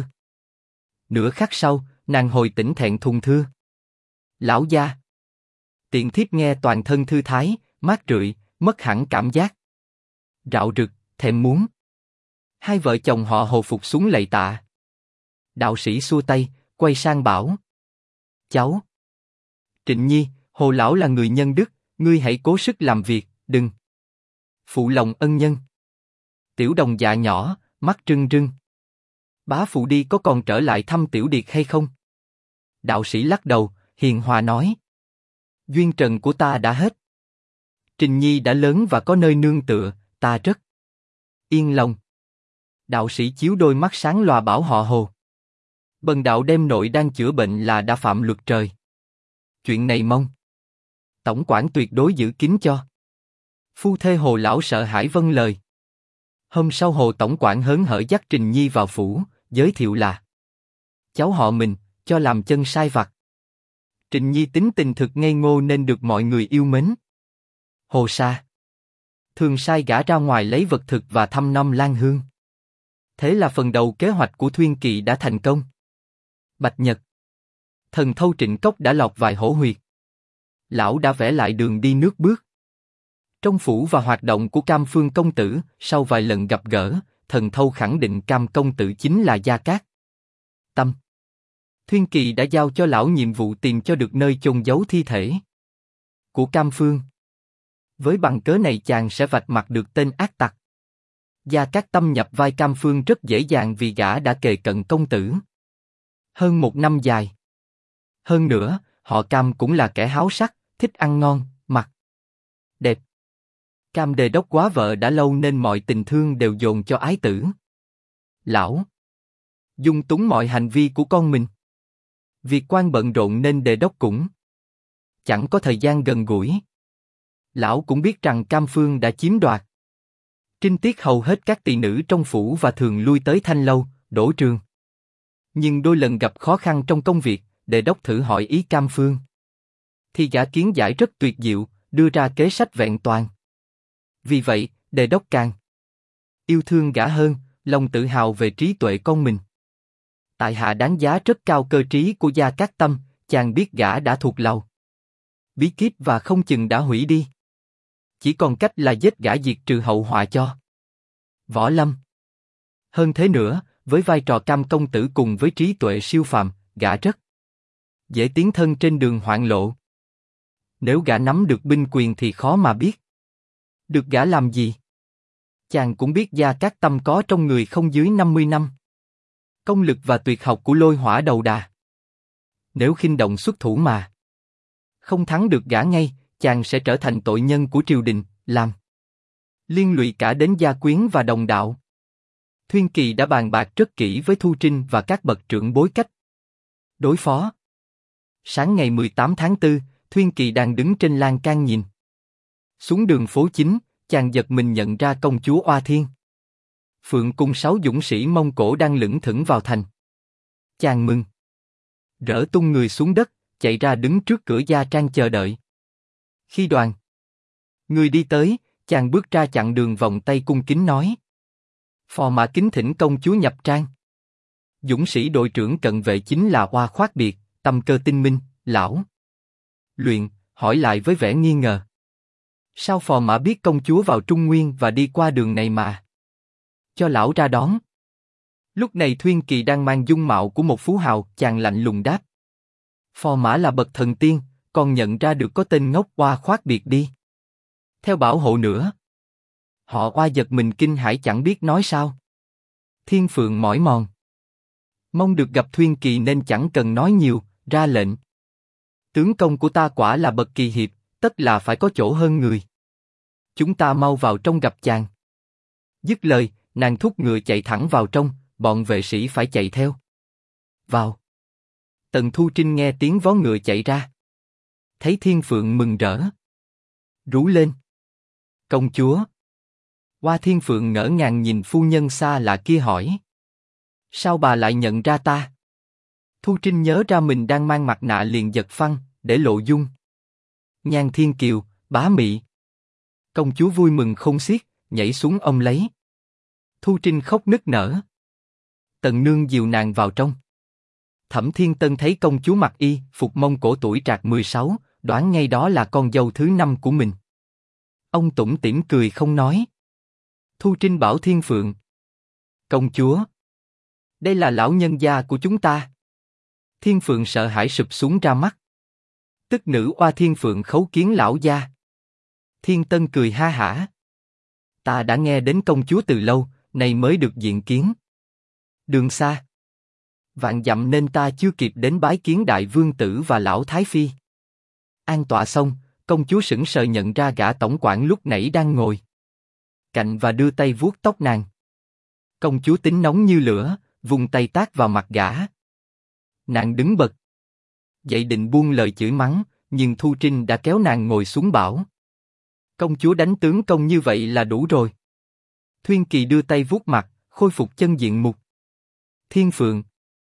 Nửa khắc sau, nàng hồi tỉnh thẹn thùng thưa: lão gia, tiện thiếp nghe toàn thân thư thái, mát rượi, mất hẳn cảm giác rạo rực, thèm muốn Hai vợ chồng họ Hồ phục xuống lạy tạ. Đạo sĩ xua tay, quay sang bảo. Cháu. Trịnh Nhi, Hồ lão là người nhân đức, ngươi hãy cố sức làm việc, đừng phụ lòng ân nhân. Tiểu Đồng dạ nhỏ, mắt rưng rưng. Bá phụ đi có còn trở lại thăm Tiểu Điệt hay không? Đạo sĩ lắc đầu, hiền hòa nói. Duyên trần của ta đã hết. Trịnh Nhi đã lớn và có nơi nương tựa, ta rất yên lòng. Đạo sĩ chiếu đôi mắt sáng lòa bảo họ Hồ. Bần đạo đem nội đang chữa bệnh là đã phạm luật trời. Chuyện này mong tổng quản tuyệt đối giữ kín cho. Phu thê Hồ lão sợ hãi vâng lời. Hôm sau Hồ tổng quản hớn hở dắt Trịnh Nhi vào phủ, giới thiệu là cháu họ mình, cho làm chân sai vặt. Trịnh Nhi tính tình thực ngây ngô nên được mọi người yêu mến. Hồ Sa thường sai gã ra ngoài lấy vật thực và thăm nom Lan Hương. Thế là phần đầu kế hoạch của Thuyên Kỳ đã thành công. Bạch Nhật, thần thâu Trịnh Cốc đã lọt vài hổ huyệt. Lão đã vẽ lại đường đi nước bước. Trong phủ và hoạt động của Cam Phương công tử, sau vài lần gặp gỡ, thần thâu khẳng định Cam công tử chính là Gia Cát Tâm. Thuyên Kỳ đã giao cho lão nhiệm vụ tìm cho được nơi chôn giấu thi thể của Cam Phương. Với bằng cớ này chàng sẽ vạch mặt được tên ác tặc. Gia Cát Tâm nhập vai Cam Phương rất dễ dàng vì gã đã kề cận công tử hơn 1 năm dài. Hơn nữa, họ Cam cũng là kẻ háo sắc, thích ăn ngon, mặc đẹp. Cam đề đốc quá vợ đã lâu nên mọi tình thương đều dồn cho ái tử. Lão dung túng mọi hành vi của con mình. Việc quan bận rộn nên đề đốc cũng chẳng có thời gian gần gũi. Lão cũng biết rằng Cam Phương đã chiếm đoạt trinh tiết hầu hết các tỳ nữ trong phủ và thường lui tới Thanh Lâu, Đỗ Trường. Nhưng đôi lần gặp khó khăn trong công việc, đề đốc thử hỏi ý Cam Phương. Thì gã kiến giải rất tuyệt diệu, đưa ra kế sách vẹn toàn. Vì vậy, đề đốc càng yêu thương gã hơn, lòng tự hào về trí tuệ con mình. Tại hạ đánh giá rất cao cơ trí của Gia Cát Tâm, chàng biết gã đã thuộc lòng bí kíp và không chừng đã hủy đi. Chỉ còn cách là giết gã diệt trừ hậu họa cho Võ Lâm. Hơn thế nữa, với vai trò Cam công tử cùng với trí tuệ siêu phàm, gã rất dễ tiến thân trên đường hoạn lộ. Nếu gã nắm được binh quyền thì khó mà biết được gã làm gì. Chàng cũng biết Gia Cát Tâm có trong người không dưới 50 năm công lực và tuyệt học của Lôi Hỏa Đầu Đà. Nếu khinh động xuất thủ mà không thắng được gã ngay, chàng sẽ trở thành tội nhân của triều đình, làm liên lụy cả đến gia quyến và đồng đạo. Thuyên Kỳ đã bàn bạc rất kỹ với Thu Trinh và các bậc trưởng bối cách đối phó. Sáng ngày 18 tháng 4, Thuyên Kỳ đang đứng trên lan can nhìn xuống đường phố chính, chàng giật mình nhận ra công chúa Oa Thiên Phượng cùng 6 dũng sĩ Mông Cổ đang lững thững vào thành. Chàng mừng rỡ tung người xuống đất, chạy ra đứng trước cửa gia trang chờ đợi. Khi đoàn người đi tới, chàng bước ra chặn đường vòng tay cung kính nói: phò mã kính thỉnh công chúa nhập trang. Dũng sĩ đội trưởng cận vệ chính là Oa Khoát Biệt, tâm cơ tinh minh, lão luyện hỏi lại với vẻ nghi ngờ: sao phò mã biết công chúa vào Trung Nguyên và đi qua đường này mà cho lão ra đón? Lúc này Thuyên Kỳ đang mang dung mạo của một phú hào, chàng lạnh lùng đáp: phò mã là bậc thần tiên, còn nhận ra được có tên ngốc Oa Khoát Biệt đi theo bảo hộ nữa. Họ Oa giật mình kinh hãi chẳng biết nói sao. Thiên Phượng mỏi mòn mong được gặp Thuyên Kỳ nên chẳng cần nói nhiều, ra lệnh: tướng công của ta quả là bậc kỳ hiệp, tất là phải có chỗ hơn người. Chúng ta mau vào trong gặp chàng. Dứt lời, nàng thúc ngựa chạy thẳng vào trong, bọn vệ sĩ phải chạy theo. Vào. Tần Thu Trinh nghe tiếng vó ngựa chạy ra, thấy Thiên Phượng mừng rỡ, rú lên: công chúa! Oa Thiên Phượng ngỡ ngàng nhìn phu nhân xa lạ kia hỏi: sao bà lại nhận ra ta? Thu Trinh nhớ ra mình đang mang mặt nạ liền giật phăng, để lộ dung nhan thiên kiều, bá mị. Công chúa vui mừng không xiết, nhảy xuống ôm lấy. Thu Trinh khóc nức nở. Tần nương dìu nàng vào trong. Thẩm Thiên Tân thấy công chúa mặc y phục Mông Cổ tuổi trạc 16, đoán ngay đó là con dâu thứ 5 của mình. Ông tủm tỉm cười không nói. Thu Trinh bảo Thiên Phượng: Công chúa, đây là lão nhân gia của chúng ta. Thiên Phượng sợ hãi sụp xuống ra mắt. Tức nữ oa Thiên Phượng khấu kiến lão gia. Thiên Tân cười ha hả. Ta đã nghe đến công chúa từ lâu, nay mới được diện kiến. Đường xa, vạn dặm nên ta chưa kịp đến bái kiến đại vương tử và lão thái phi. An tọa xong, công chúa sững sờ nhận ra gã tổng quản lúc nãy đang ngồi cạnh và đưa tay vuốt tóc nàng. Công chúa tính nóng như lửa, vùng tay tát vào mặt gã. Nàng đứng bật dậy định buông lời chửi mắng, nhưng Thu Trinh đã kéo nàng ngồi xuống bảo: công chúa đánh tướng công như vậy là đủ rồi. Thuyên Kỳ đưa tay vuốt mặt, khôi phục chân diện mục. Thiên Phượng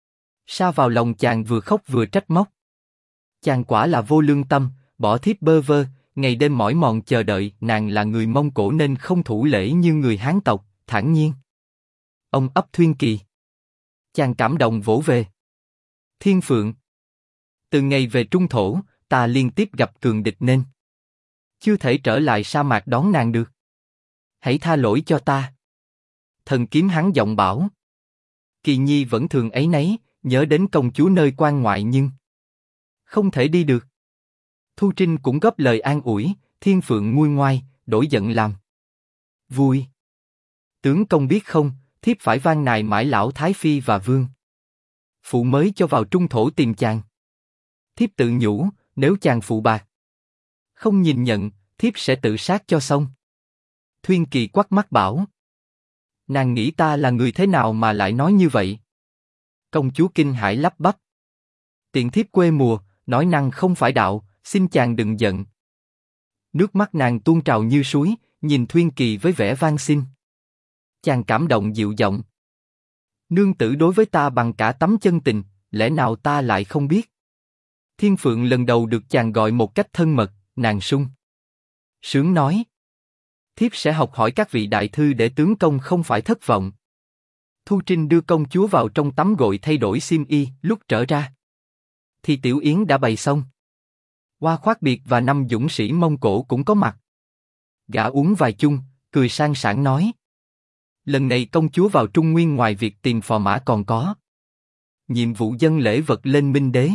sa vào lòng chàng vừa khóc vừa trách móc. Chàng quả là vô lương tâm, bỏ thiếp bơ vơ, ngày đêm mỏi mòn chờ đợi. Nàng là người Mông Cổ nên không thủ lễ như người Hán tộc, thản nhiên. Ông ấp Thuyên Kỳ. Chàng cảm động vỗ về. Thiên Phượng, từ ngày về Trung Thổ, ta liên tiếp gặp cường địch nên chưa thể trở lại sa mạc đón nàng được. Hãy tha lỗi cho ta. Thần kiếm hắn giọng bảo. Kỳ Nhi vẫn thường áy náy, nhớ đến công chúa nơi quan ngoại nhưng không thể đi được. Thu Trinh cũng góp lời an ủi. Thiên Phượng nguôi ngoai, đổi giận làm vui. Tướng công biết không, thiếp phải van nài mãi lão thái phi và vương phụ mới cho vào Trung Thổ tìm chàng. Thiếp tự nhủ, nếu chàng phụ bạc không nhìn nhận, thiếp sẽ tự sát cho xong. Thuyên Kỳ quắt mắt bảo. Nàng nghĩ ta là người thế nào mà lại nói như vậy? Công chúa kinh hãi lắp bắp. Tiện thiếp quê mùa, nói năng không phải đạo, xin chàng đừng giận. Nước mắt nàng tuôn trào như suối, nhìn Thuyên Kỳ với vẻ van xin. Chàng cảm động dịu giọng. Nương tử đối với ta bằng cả tấm chân tình, lẽ nào ta lại không biết? Thiên Phượng lần đầu được chàng gọi một cách thân mật, nàng sung sướng nói. Thiếp sẽ học hỏi các vị đại thư để tướng công không phải thất vọng. Thu Trinh đưa công chúa vào trong tắm gội thay đổi xiêm y, lúc trở ra thì tiểu yến đã bày xong. Hoa Khoát Biệt và 5 dũng sĩ Mông Cổ cũng có mặt. Gã uống vài chung, cười sang sảng nói. Lần này công chúa vào Trung Nguyên ngoài việc tìm phò mã còn có nhiệm vụ dâng lễ vật lên Minh Đế.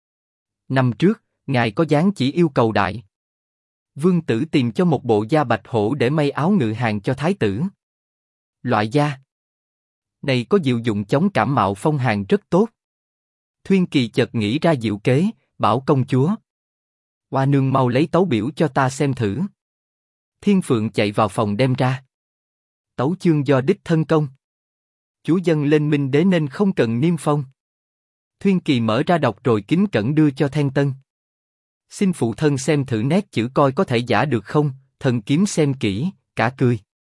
Năm trước, ngài có dáng chỉ yêu cầu đại vương tử tìm cho một bộ da bạch hổ để may áo ngự hàng cho thái tử. Loại da này có diệu dụng chống cảm mạo phong hàn rất tốt. Thuyên Kỳ chợt nghĩ ra diệu kế, bảo công chúa. Hoa nương mau lấy tấu biểu cho ta xem thử. Thiên Phượng chạy vào phòng đem ra. Tấu chương do đích thân công chúa dâng lên Minh Đế nên không cần niêm phong. Thuyên Kỳ mở ra đọc rồi kính cẩn đưa cho Then Tân. Xin phụ thân xem thử nét chữ coi có thể giả được không. Thần kiếm xem kỹ, cả cười.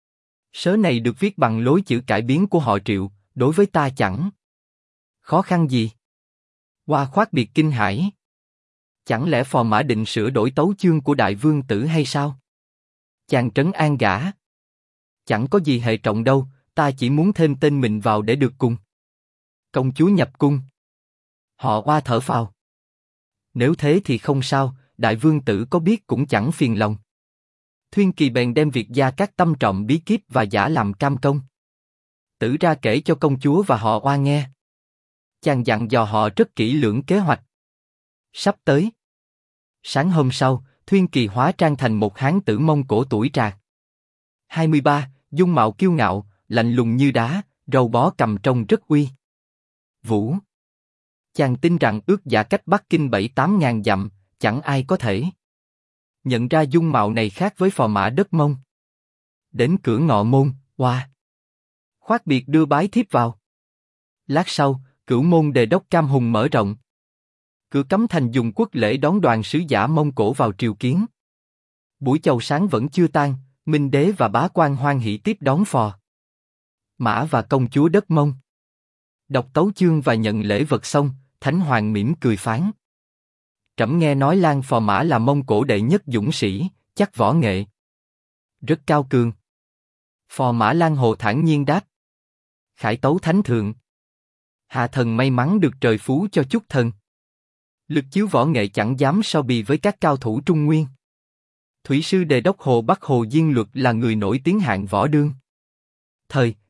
Sớ này được viết bằng lối chữ cải biến của họ Triệu, đối với ta chẳng khó khăn gì. Hoa Khoát Biệt kinh hãi. Chẳng lẽ phò mã định sửa đổi tấu chương của đại vương tử hay sao? Chàng trấn an gã. Chẳng có gì hệ trọng đâu, ta chỉ muốn thêm tên mình vào để được cùng công chúa nhập cung. Họ Hoa thở phào. Nếu thế thì không sao, đại vương tử có biết cũng chẳng phiền lòng. Thuyên Kỳ bèn đem việc gia các tâm trọng bí kíp và giả làm cam công tử ra kể cho công chúa và họ Hoa nghe. Chàng dặn dò họ rất kỹ lưỡng kế hoạch sắp tới. Sáng hôm sau, Thuyên Kỳ hóa trang thành một hán tử Mông Cổ tuổi trạc 23, dung mạo kiêu ngạo, lạnh lùng như đá, râu bó cầm trông rất uy vũ. Chàng tin rằng ước giả cách Bắc Kinh 7-8 ngàn dặm, chẳng ai có thể nhận ra dung mạo này khác với phò mã đất Mông. Đến cửa ngọ môn, Hoa Khoát Biệt đưa bái thiếp vào. Lát sau, Cửu môn Đề đốc Cam Hùng mở rộng cửa cấm thành dùng quốc lễ đón đoàn sứ giả Mông Cổ vào triều kiến. Buổi chầu sáng vẫn chưa tan, Minh Đế và bá quan hoan hỷ tiếp đón phò mã và công chúa đất Mông. Đọc tấu chương và nhận lễ vật xong, Thánh Hoàng mỉm cười phán. Trẫm nghe nói Lan phò mã là Mông Cổ đệ nhất dũng sĩ, chắc võ nghệ rất cao cường. Phò mã Lan Hồ thản nhiên đáp. Khải tấu thánh thượng. Hạ thần may mắn được trời phú cho chút thần lực chiếu võ nghệ chẳng dám so bì với các cao thủ Trung Nguyên. Thủy sư Đề đốc Hồ Bắc Hồ Diên Luật là người nổi tiếng hạng võ đương thời,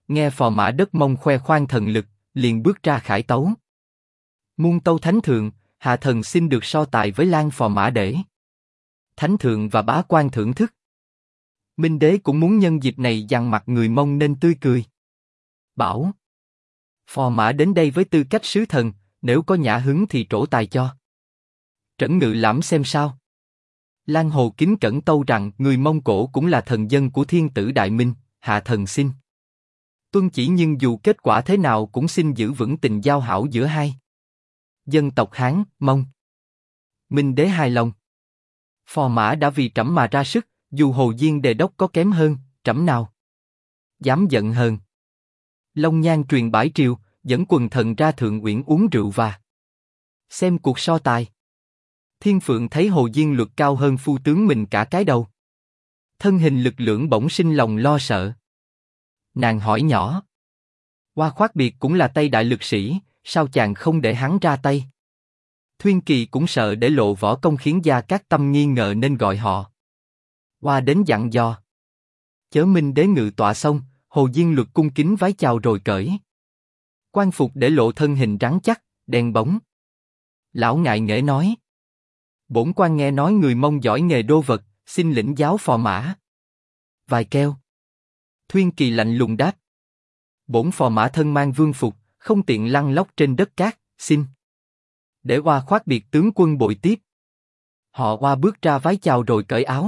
nghe phò mã Đất Mông khoe khoang thần lực, liền bước ra khải tấu. Muôn tâu thánh thượng, hạ thần xin được so tài với Lan phò mã để. Thánh thượng và bá quan thưởng thức. Minh đế cũng muốn nhân dịp này dằn mặt người Mông nên tươi cười. Bảo: phò mã đến đây với tư cách sứ thần, nếu có nhã hứng thì trổ tài cho. Trẫm ngự lãm xem sao. Lan Hồ kính cẩn tâu rằng người Mông Cổ cũng là thần dân của thiên tử Đại Minh, hạ thần xin tuân chỉ, nhưng dù kết quả thế nào cũng xin giữ vững tình giao hảo giữa hai dân tộc Hán, Mông. Minh đế hài lòng. Phò mã đã vì trẫm mà ra sức, dù Hồ Diên đề đốc có kém hơn, trẫm nào dám giận hờn. Long Nhan truyền bãi triều, dẫn quần thần ra Thượng Uyển uống rượu và xem cuộc so tài. Thiên Phượng thấy Hồ Diên Luật cao hơn phu tướng mình cả cái đầu, thân hình lực lưỡng bỗng sinh lòng lo sợ. Nàng hỏi nhỏ: Hoa Khoát Biệt cũng là Tây đại lực sĩ, sao chàng không để hắn ra tay? Thuyên Kỳ cũng sợ để lộ võ công khiến Gia Cát Tâm nghi ngờ nên gọi họ Hoa đến dặn dò. Chớ Minh đế ngự tọa xong, Hồ Diên Luật cung kính vái chào rồi cởi quan phục để lộ thân hình rắn chắc, đen bóng. Lão ngại nghễ nói: bổn quan nghe nói người Mông giỏi nghề đô vật, xin lĩnh giáo phò mã vài keo. Thuyên Kỳ lạnh lùng đáp: bổn phò mã thân mang vương phục, không tiện lăn lóc trên đất cát, xin để Hoa Khoát Biệt tướng quân bội tiếp. Họ Hoa bước ra vái chào rồi cởi áo.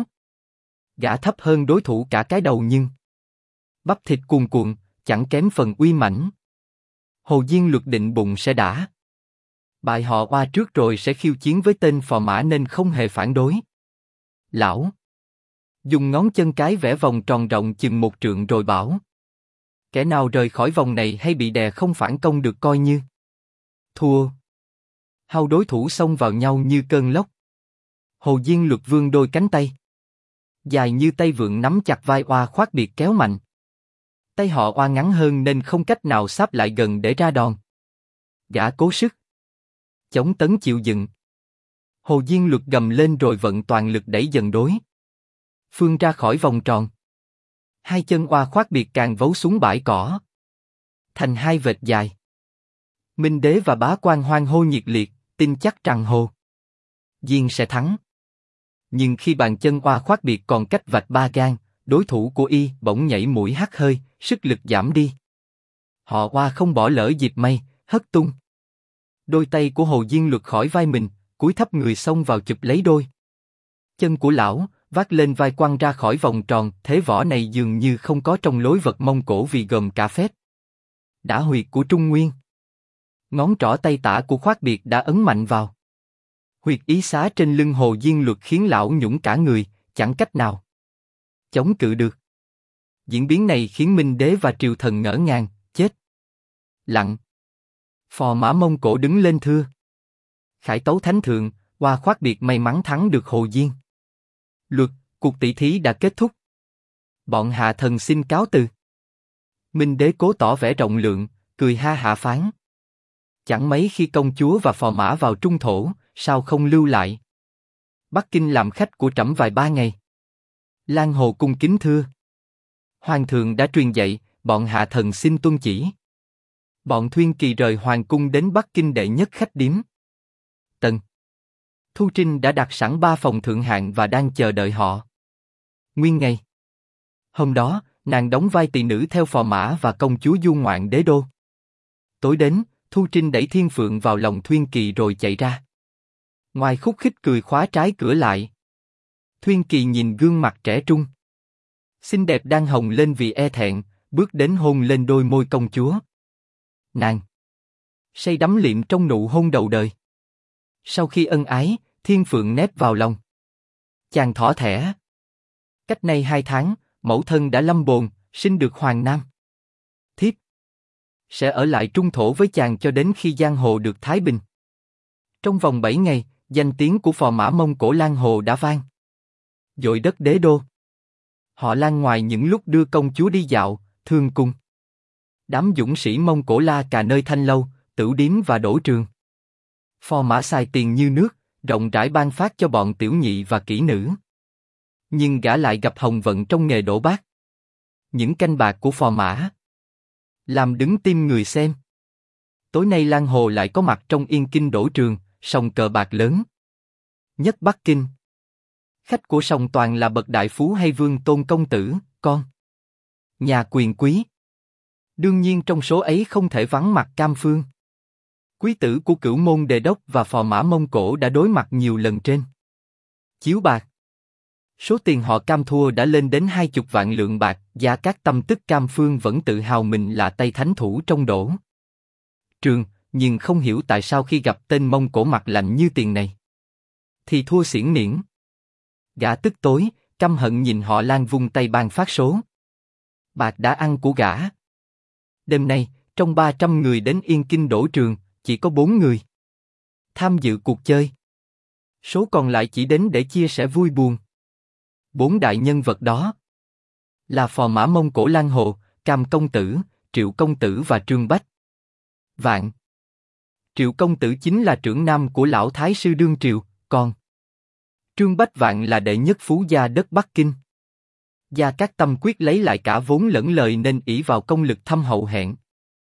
Gã thấp hơn đối thủ cả cái đầu nhưng bắp thịt cuồn cuộn, chẳng kém phần uy mãnh. Hồ Diên Luật định bụng sẽ đả bại họ Hoa trước rồi sẽ khiêu chiến với tên phò mã nên không hề phản đối. Lão dùng ngón chân cái vẽ vòng tròn rộng chừng 1 trượng rồi bảo: kẻ nào rời khỏi vòng này hay bị đè không phản công được coi như thua. Hao đối thủ xông vào nhau như cơn lốc. Hồ Diên Luật vươn đôi cánh tay dài như tay vượn nắm chặt vai Hoa Khoát Biệt kéo mạnh. Tay họ Hoa ngắn hơn nên không cách nào sáp lại gần để ra đòn. Gã cố sức chống tấn chịu dựng. Hồ Diên Luật gầm lên rồi vận toàn lực đẩy dần đối phương ra khỏi vòng tròn. Hai chân Hoa Khoát Biệt càng vấu xuống bãi cỏ thành hai vệt dài. Minh đế và bá quan hoan hô nhiệt liệt, tin chắc rằng Hồ Diên sẽ thắng. Nhưng khi bàn chân Hoa Khoát Biệt còn cách vạch 3 gang, đối thủ của y bỗng nhảy mũi hắt hơi, sức lực giảm đi. Họ Hoa không bỏ lỡ dịp may, hất tung đôi tay của Hồ Diên Luật khỏi vai mình, cúi thấp người xông vào chụp lấy đôi chân của lão, vác lên vai quăng ra khỏi vòng tròn. Thế võ này dường như không có trong lối vật Mông Cổ vì gồm cả phép đả huyệt của Trung Nguyên. Ngón trỏ tay tả của Khoát Biệt đã ấn mạnh vào huyệt ý xá trên lưng Hồ Diên Luật khiến lão nhũn cả người, chẳng cách nào chống cự được. Diễn biến này khiến Minh đế và triều thần ngỡ ngàng, chết lặng. Phò mã Mông Cổ đứng lên thưa: khải tấu thánh thượng, Hoa Khoát Biệt may mắn thắng được Hồ Diên Luật, cuộc tỷ thí đã kết thúc. Bọn hạ thần xin cáo từ. Minh đế cố tỏ vẻ rộng lượng, cười ha hả phán: chẳng mấy khi công chúa và phò mã vào trung thổ, sao không lưu lại Bắc Kinh làm khách của trẫm vài 3 ngày. Lan Hồ cung kính thưa: hoàng thượng đã truyền dạy, bọn hạ thần xin tuân chỉ. Bọn Thuyên Kỳ rời hoàng cung đến Bắc Kinh đệ nhất khách điếm Tần Thu Trinh đã đặt sẵn 3 phòng thượng hạng và đang chờ đợi họ. Nguyên ngày hôm đó, nàng đóng vai tỳ nữ theo phò mã và công chúa du ngoạn đế đô. Tối đến, Thu Trinh đẩy Thiên Phượng vào lòng Thuyên Kỳ rồi chạy ra. Ngoài khúc khích cười khóa trái cửa lại. Thuyên Kỳ nhìn gương mặt trẻ trung xinh đẹp đang hồng lên vì e thẹn, bước đến hôn lên đôi môi công chúa. Nàng say đắm liệm trong nụ hôn đầu đời. Sau khi ân ái, Thiên Phượng nép vào lòng chàng thỏ thẻ. Cách nay 2 tháng, mẫu thân đã lâm bồn, sinh được hoàng nam. Thiếp sẽ ở lại trung thổ với chàng cho đến khi giang hồ được thái bình. Trong vòng 7 ngày, danh tiếng của phò mã Mông Cổ Lan Hồ đã vang dội đất đế đô. Họ Lan ngoài những lúc đưa công chúa đi dạo, thương cung, đám dũng sĩ Mông Cổ la cà nơi thanh lâu, tửu điếm và đổ trường. Phò mã xài tiền như nước, rộng rãi ban phát cho bọn tiểu nhị và kỹ nữ. Nhưng gã lại gặp hồng vận trong nghề đổ bát. Những canh bạc của phò mã làm đứng tim người xem. Tối nay Lan Hồ lại có mặt trong Yên Kinh Đỗ Trường, sòng cờ bạc lớn nhất Bắc Kinh. Khách của sòng toàn là bậc đại phú hay vương tôn công tử, con nhà quyền quý. Đương nhiên trong số ấy không thể vắng mặt Cam Phương. Quý tử của Cửu Môn Đề Đốc và phò mã Mông Cổ đã đối mặt nhiều lần trên chiếu bạc. Số tiền họ Cam thua đã lên đến 20 vạn lượng bạc. Gia Cát Tâm tức Cam Phương vẫn tự hào mình là tay thánh thủ trong Đỗ Trường, nhưng không hiểu tại sao khi gặp tên Mông Cổ mặt lạnh như tiền này thì thua xiển niễn. Gã tức tối, căm hận nhìn họ Lan vung tay ban phát số bạc đã ăn của gã. Đêm nay, trong 300 người đến Yên Kinh Đỗ Trường, chỉ có 4 người tham dự cuộc chơi. Số còn lại chỉ đến để chia sẻ vui buồn. 4 đại nhân vật đó là phò mã Mông Cổ Lan Hồ, Cam công tử, Triệu công tử và Trương Bách Vạn. Triệu công tử chính là trưởng nam của lão thái sư đương triều, còn Trương Bách Vạn là đệ nhất phú gia đất Bắc Kinh. Gia Cát Tâm quyết lấy lại cả vốn lẫn lời nên ỷ vào công lực thâm hậu hẹn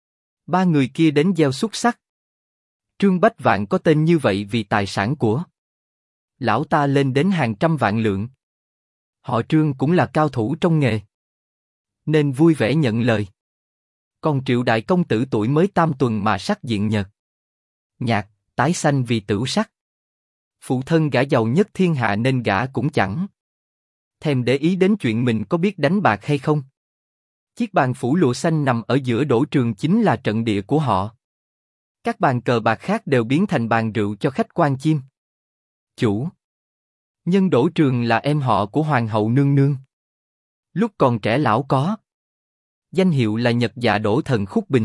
3 người kia đến gieo xúc sắc. Trương Bách Vạn có tên như vậy vì tài sản của lão ta lên đến hàng trăm vạn lượng. Họ Trương cũng là cao thủ trong nghề, nên vui vẻ nhận lời. Còn Triệu đại công tử tuổi mới tam tuần mà sắc diện nhợt nhạt, tái xanh vì tửu sắc. Phụ thân gã giàu nhất thiên hạ nên gã cũng chẳng thèm để ý đến chuyện mình có biết đánh bạc hay không. Chiếc bàn phủ lụa xanh nằm ở giữa Đỗ Trường chính là trận địa của họ. Các bàn cờ bạc khác đều biến thành bàn rượu cho khách quan chiêm. Chủ nhân Đỗ Trường là em họ của Hoàng hậu nương nương. Lúc còn trẻ lão có danh hiệu là Nhật Dạ Đỗ Thần Khúc Bình.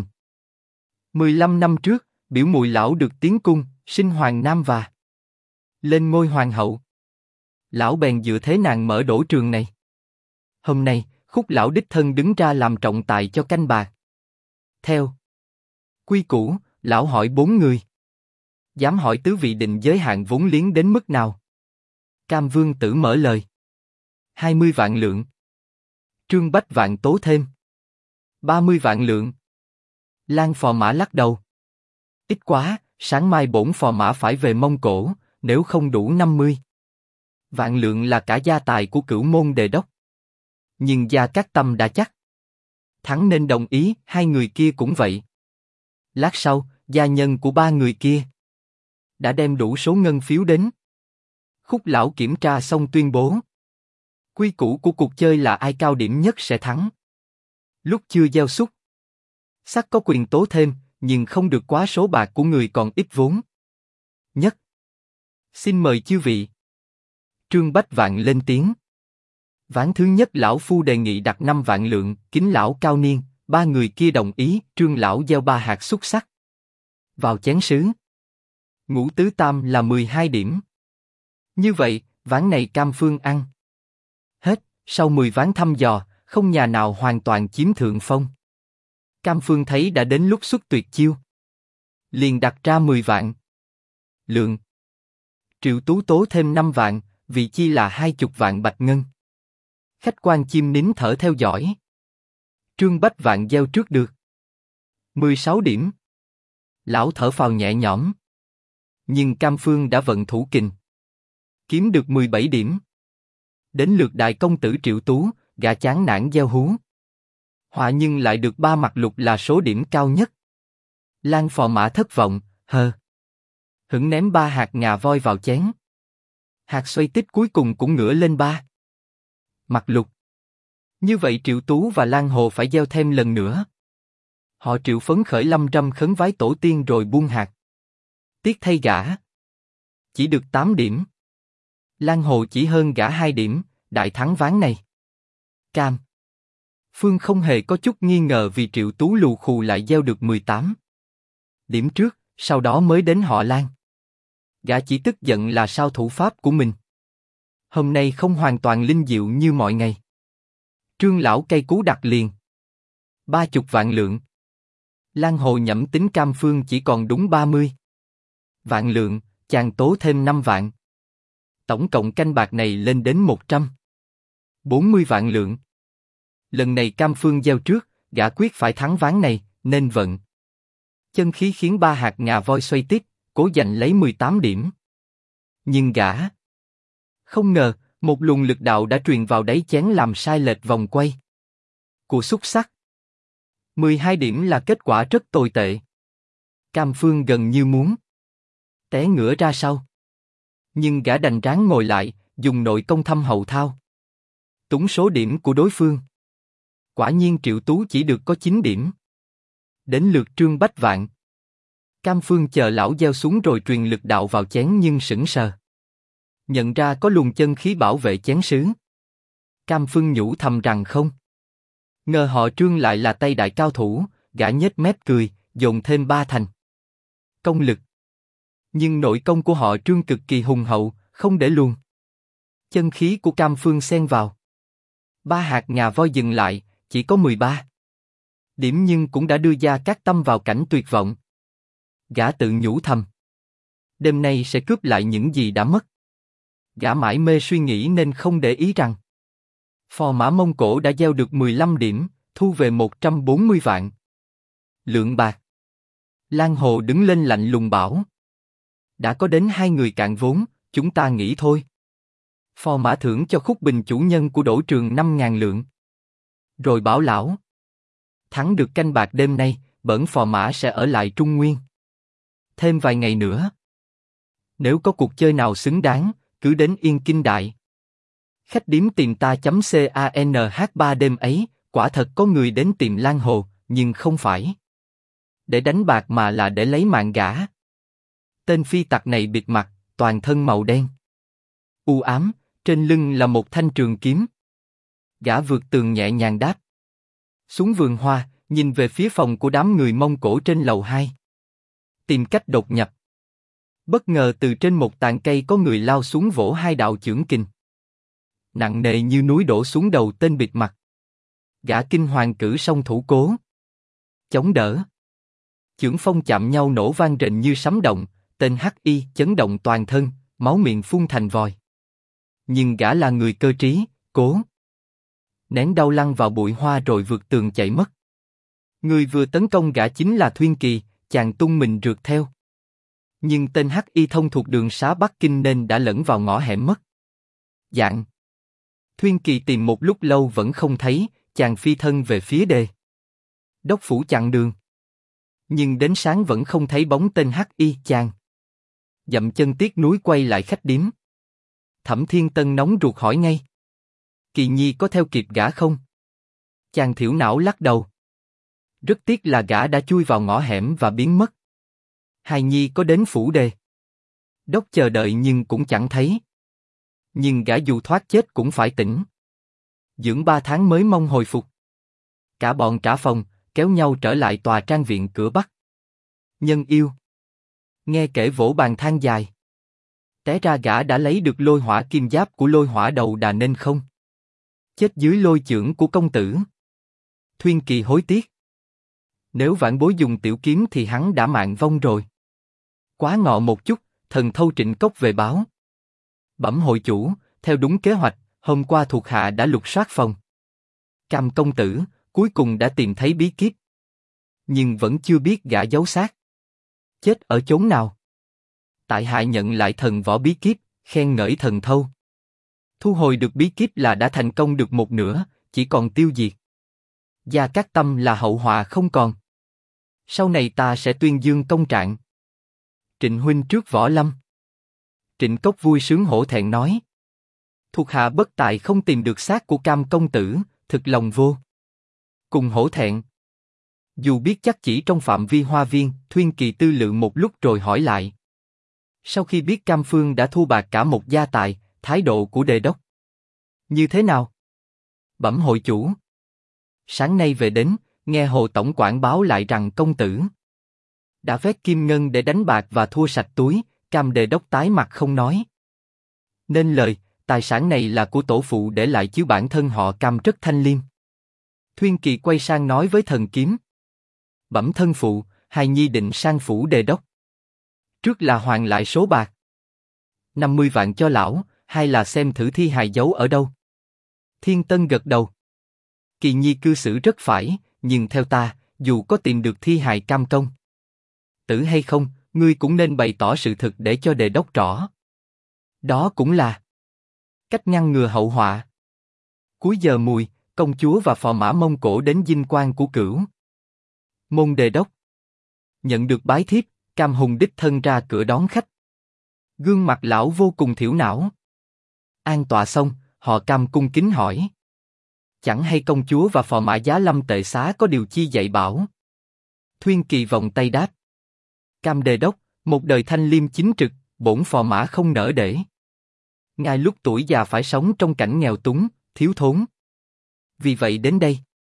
15 năm trước, biểu muội lão được tiến cung, sinh hoàng nam và lên ngôi hoàng hậu. Lão bèn dựa thế nàng mở Đỗ Trường này. Hôm nay, Khúc lão đích thân đứng ra làm trọng tài cho canh bạc. Theo quy củ, lão hỏi 4 người. Dám hỏi tứ vị định giới hạn vốn liếng đến mức nào? Cam Vương Tử mở lời. 20 vạn lượng. Trương Bách Vạn tố thêm 30 vạn lượng. Lan phò mã lắc đầu. Ít quá, sáng mai bổn phò mã phải về Mông Cổ, nếu không đủ 50 vạn lượng là cả gia tài của Cửu Môn Đề Đốc. Nhưng Gia Cát Tâm đã chắc thắng nên đồng ý, 2 người kia cũng vậy. Lát sau, gia nhân của 3 người kia đã đem đủ số ngân phiếu đến. Khúc lão kiểm tra xong tuyên bố. Quy củ của cuộc chơi là ai cao điểm nhất sẽ thắng. Lúc chưa gieo xúc sắc có quyền tố thêm, nhưng không được quá số bạc của người còn ít vốn nhất. Xin mời chư vị. Trương Bách Vạn lên tiếng. Ván thứ nhất lão phu đề nghị đặt 5 vạn lượng, kính lão cao niên. 3 người kia đồng ý. Trương lão gieo 3 hạt xúc sắc vào chén sứ. Ngũ tứ tam là 12 điểm. Như vậy, ván này Cam Phương ăn hết. Sau 10 ván thăm dò, không nhà nào hoàn toàn chiếm thượng phong. Cam Phương thấy đã đến lúc xuất tuyệt chiêu, liền đặt ra 10 vạn lượng. Triệu Tú tố thêm 5 vạn, vị chi là 20 vạn bạch ngân. Khách quan chim nín thở theo dõi. Trương Bách Vạn gieo trước được 16 điểm. Lão thở phào nhẹ nhõm. Nhưng Cam Phương đã vận thủ kình, kiếm được 17 điểm. Đến lượt đại công tử Triệu Tú, gã chán nản gieo hú. Họa nhưng lại được 3 mặt lục là số điểm cao nhất. Lan phò mã thất vọng, hững ném 3 hạt ngà voi vào chén. Hạt xoay tích cuối cùng cũng ngửa lên 3 mặt lục. Như vậy Triệu Tú và Lan Hồ phải gieo thêm lần nữa. Họ Triệu phấn khởi lâm râm khấn vái tổ tiên rồi buông hạt. Tiếc thay gã chỉ được 8 điểm. Lan Hồ chỉ hơn gã 2 điểm, đại thắng ván này. Cam Phương không hề có chút nghi ngờ vì Triệu Tú lù khù lại gieo được 18 điểm trước, sau đó mới đến họ Lan. Gã chỉ tức giận là sao thủ pháp của mình hôm nay không hoàn toàn linh diệu như mọi ngày. Trương lão cây cú đặt liền 30 vạn lượng. Lan Hồ nhẩm tính Cam Phương chỉ còn đúng 30 vạn lượng, chàng tố thêm 5 vạn. Tổng cộng canh bạc này lên đến 140 vạn lượng. Lần này Cam Phương gieo trước, gã quyết phải thắng ván này, nên vận chân khí khiến ba hạt ngà voi xoay tít, cố giành lấy 18 điểm. Nhưng gã không ngờ, một luồng lực đạo đã truyền vào đáy chén làm sai lệch vòng quay của xúc xắc. 12 điểm là kết quả rất tồi tệ. Cam Phương gần như muốn té ngửa ra sau. Nhưng gã đành ráng ngồi lại, dùng nội công thâm hậu thao túng số điểm của đối phương. Quả nhiên Triệu Tú chỉ được có 9 điểm. Đến lượt Trương Bách Vạn. Cam Phương chờ lão gieo xuống rồi truyền lực đạo vào chén nhưng sững sờ. Nhận ra có luồng chân khí bảo vệ chén sứ. Cam Phương nhủ thầm rằng không ngờ họ Trương lại là tay đại cao thủ, gã nhếch mép cười, dồn thêm 3 thành công lực. Nhưng nội công của họ Trương cực kỳ hùng hậu, không để luồng chân khí của Cam Phương xen vào. Ba hạt ngà voi dừng lại, chỉ có 13 điểm nhưng cũng đã đưa Gia Cát Tâm vào cảnh tuyệt vọng. Gã tự nhủ thầm, đêm nay sẽ cướp lại những gì đã mất. Gã mải mê suy nghĩ nên không để ý rằng phò mã Mông Cổ đã gieo được 15 điểm, thu về 140 vạn lượng bạc. Lan Hồ đứng lên lạnh lùng bảo, đã có đến 2 người cạn vốn, chúng ta nghỉ thôi. Phò mã thưởng cho Khúc Bình chủ nhân của đổ trường 5.000 lượng. Rồi bảo lão, thắng được canh bạc đêm nay, bẩn phò mã sẽ ở lại Trung Nguyên thêm vài ngày nữa. Nếu có cuộc chơi nào xứng đáng, cứ đến Yên Kinh Đại khách điếm tìm ta. CANH3 đêm ấy, quả thật có người đến tìm Lan Hồ, nhưng không phải để đánh bạc mà là để lấy mạng gã. Tên phi tặc này bịt mặt, toàn thân màu đen u ám, trên lưng là một thanh trường kiếm. Gã vượt tường nhẹ nhàng đáp xuống vườn hoa, nhìn về phía phòng của đám người Mông Cổ trên lầu 2. Tìm cách đột nhập. Bất ngờ từ trên một tàn cây có người lao xuống vỗ 2 đạo chưởng kình nặng nề như núi đổ xuống đầu tên bịt mặt. Gã kinh hoàng cử song thủ cố chống đỡ. Chưởng phong chạm nhau nổ vang rền như sấm động, tên H.I. chấn động toàn thân, máu miệng phun thành vòi. Nhưng gã là người cơ trí, cố nén đau lăn vào bụi hoa rồi vượt tường chạy mất. Người vừa tấn công gã chính là Thuyên Kỳ, chàng tung mình rượt theo. Nhưng tên H.I. thông thuộc đường xá Bắc Kinh nên đã lẫn vào ngõ hẻm mất dạng. Thuyên Kỳ tìm một lúc lâu vẫn không thấy, chàng phi thân về phía Đề Đốc phủ chặn đường. Nhưng đến sáng vẫn không thấy bóng tên H.I. chàng dậm chân tiếc núi quay lại khách điếm. Thẩm Thiên Tân nóng ruột hỏi ngay, Kỳ Nhi có theo kịp gã không? Chàng thiểu não lắc đầu. Rất tiếc là gã đã chui vào ngõ hẻm và biến mất. Hài Nhi có đến phủ Đề Đốc chờ đợi nhưng cũng chẳng thấy. Nhưng gã dù thoát chết cũng phải tỉnh dưỡng 3 tháng mới mong hồi phục. Cả bọn trả phòng, kéo nhau trở lại tòa trang viện cửa Bắc. Nhân yêu nghe kể vỗ bàn than dài. Té ra gã đã lấy được lôi hỏa kim giáp của lôi hỏa đầu đà nên không chết dưới lôi chưởng của công tử. Thuyên Kỳ hối tiếc. Nếu vãn bối dùng tiểu kiếm thì hắn đã mạng vong rồi. Quá ngọ một chút, thần thâu Trịnh Cốc về báo. Bẩm hội chủ, theo đúng kế hoạch, hôm qua thuộc hạ đã lục soát phòng Cam công tử, cuối cùng đã tìm thấy bí kíp. Nhưng vẫn chưa biết gã giấu xác chết ở chốn nào. Tại hạ nhận lại thần võ bí kíp, khen ngợi thần thâu. Thu hồi được bí kíp là đã thành công được một nửa, chỉ còn tiêu diệt Gia Cát Tâm là hậu họa không còn. Sau này ta sẽ tuyên dương công trạng. Trịnh huynh trước võ lâm. Trịnh Cốc vui sướng hổ thẹn nói, thuộc hạ bất tài không tìm được xác của Cam công tử, thực lòng vô cùng hổ thẹn. Dù biết chắc chỉ trong phạm vi hoa viên, Thuyên Kỳ tư lự một lúc rồi hỏi lại. Sau khi biết Cam Phương đã thu bạc cả một gia tài, thái độ của Đề Đốc như thế nào? Bẩm hội chủ. Sáng nay về đến, nghe Hồ tổng quản báo lại rằng công tử đã vét kim ngân để đánh bạc và thua sạch túi. Cam Đề Đốc tái mặt không nói nên lời, tài sản này là của tổ phụ để lại chứ bản thân họ Cam rất thanh liêm. Thuyên Kỳ quay sang nói với thần kiếm. Bẩm thân phụ, hài nhi định sang phủ Đề Đốc. Trước là hoàn lại số bạc 50 vạn cho lão, hay là xem thử thi hài giấu ở đâu. Thiên Tân gật đầu. Kỳ nhi cư xử rất phải, nhưng theo ta, dù có tìm được thi hài Cam Công Tử hay không, ngươi cũng nên bày tỏ sự thực để cho Đề đốc rõ. Đó cũng là cách ngăn ngừa hậu họa. Cuối giờ mùi, công chúa và phò mã Mông Cổ đến dinh quan của Cửu Môn Đề đốc. Nhận được bái thiếp, Cam Hùng đích thân ra cửa đón khách. Gương mặt lão vô cùng thiểu não. An tọa xong, họ Cam cung kính hỏi: chẳng hay công chúa và phò mã Giá Lâm Tệ Xá có điều chi dạy bảo? Thuyên Kỳ vòng tay đáp: Cam Đề đốc, một đời thanh liêm chính trực, bổn phò mã không nỡ để ngài lúc tuổi già phải sống trong cảnh nghèo túng, thiếu thốn. Vì vậy đến đây.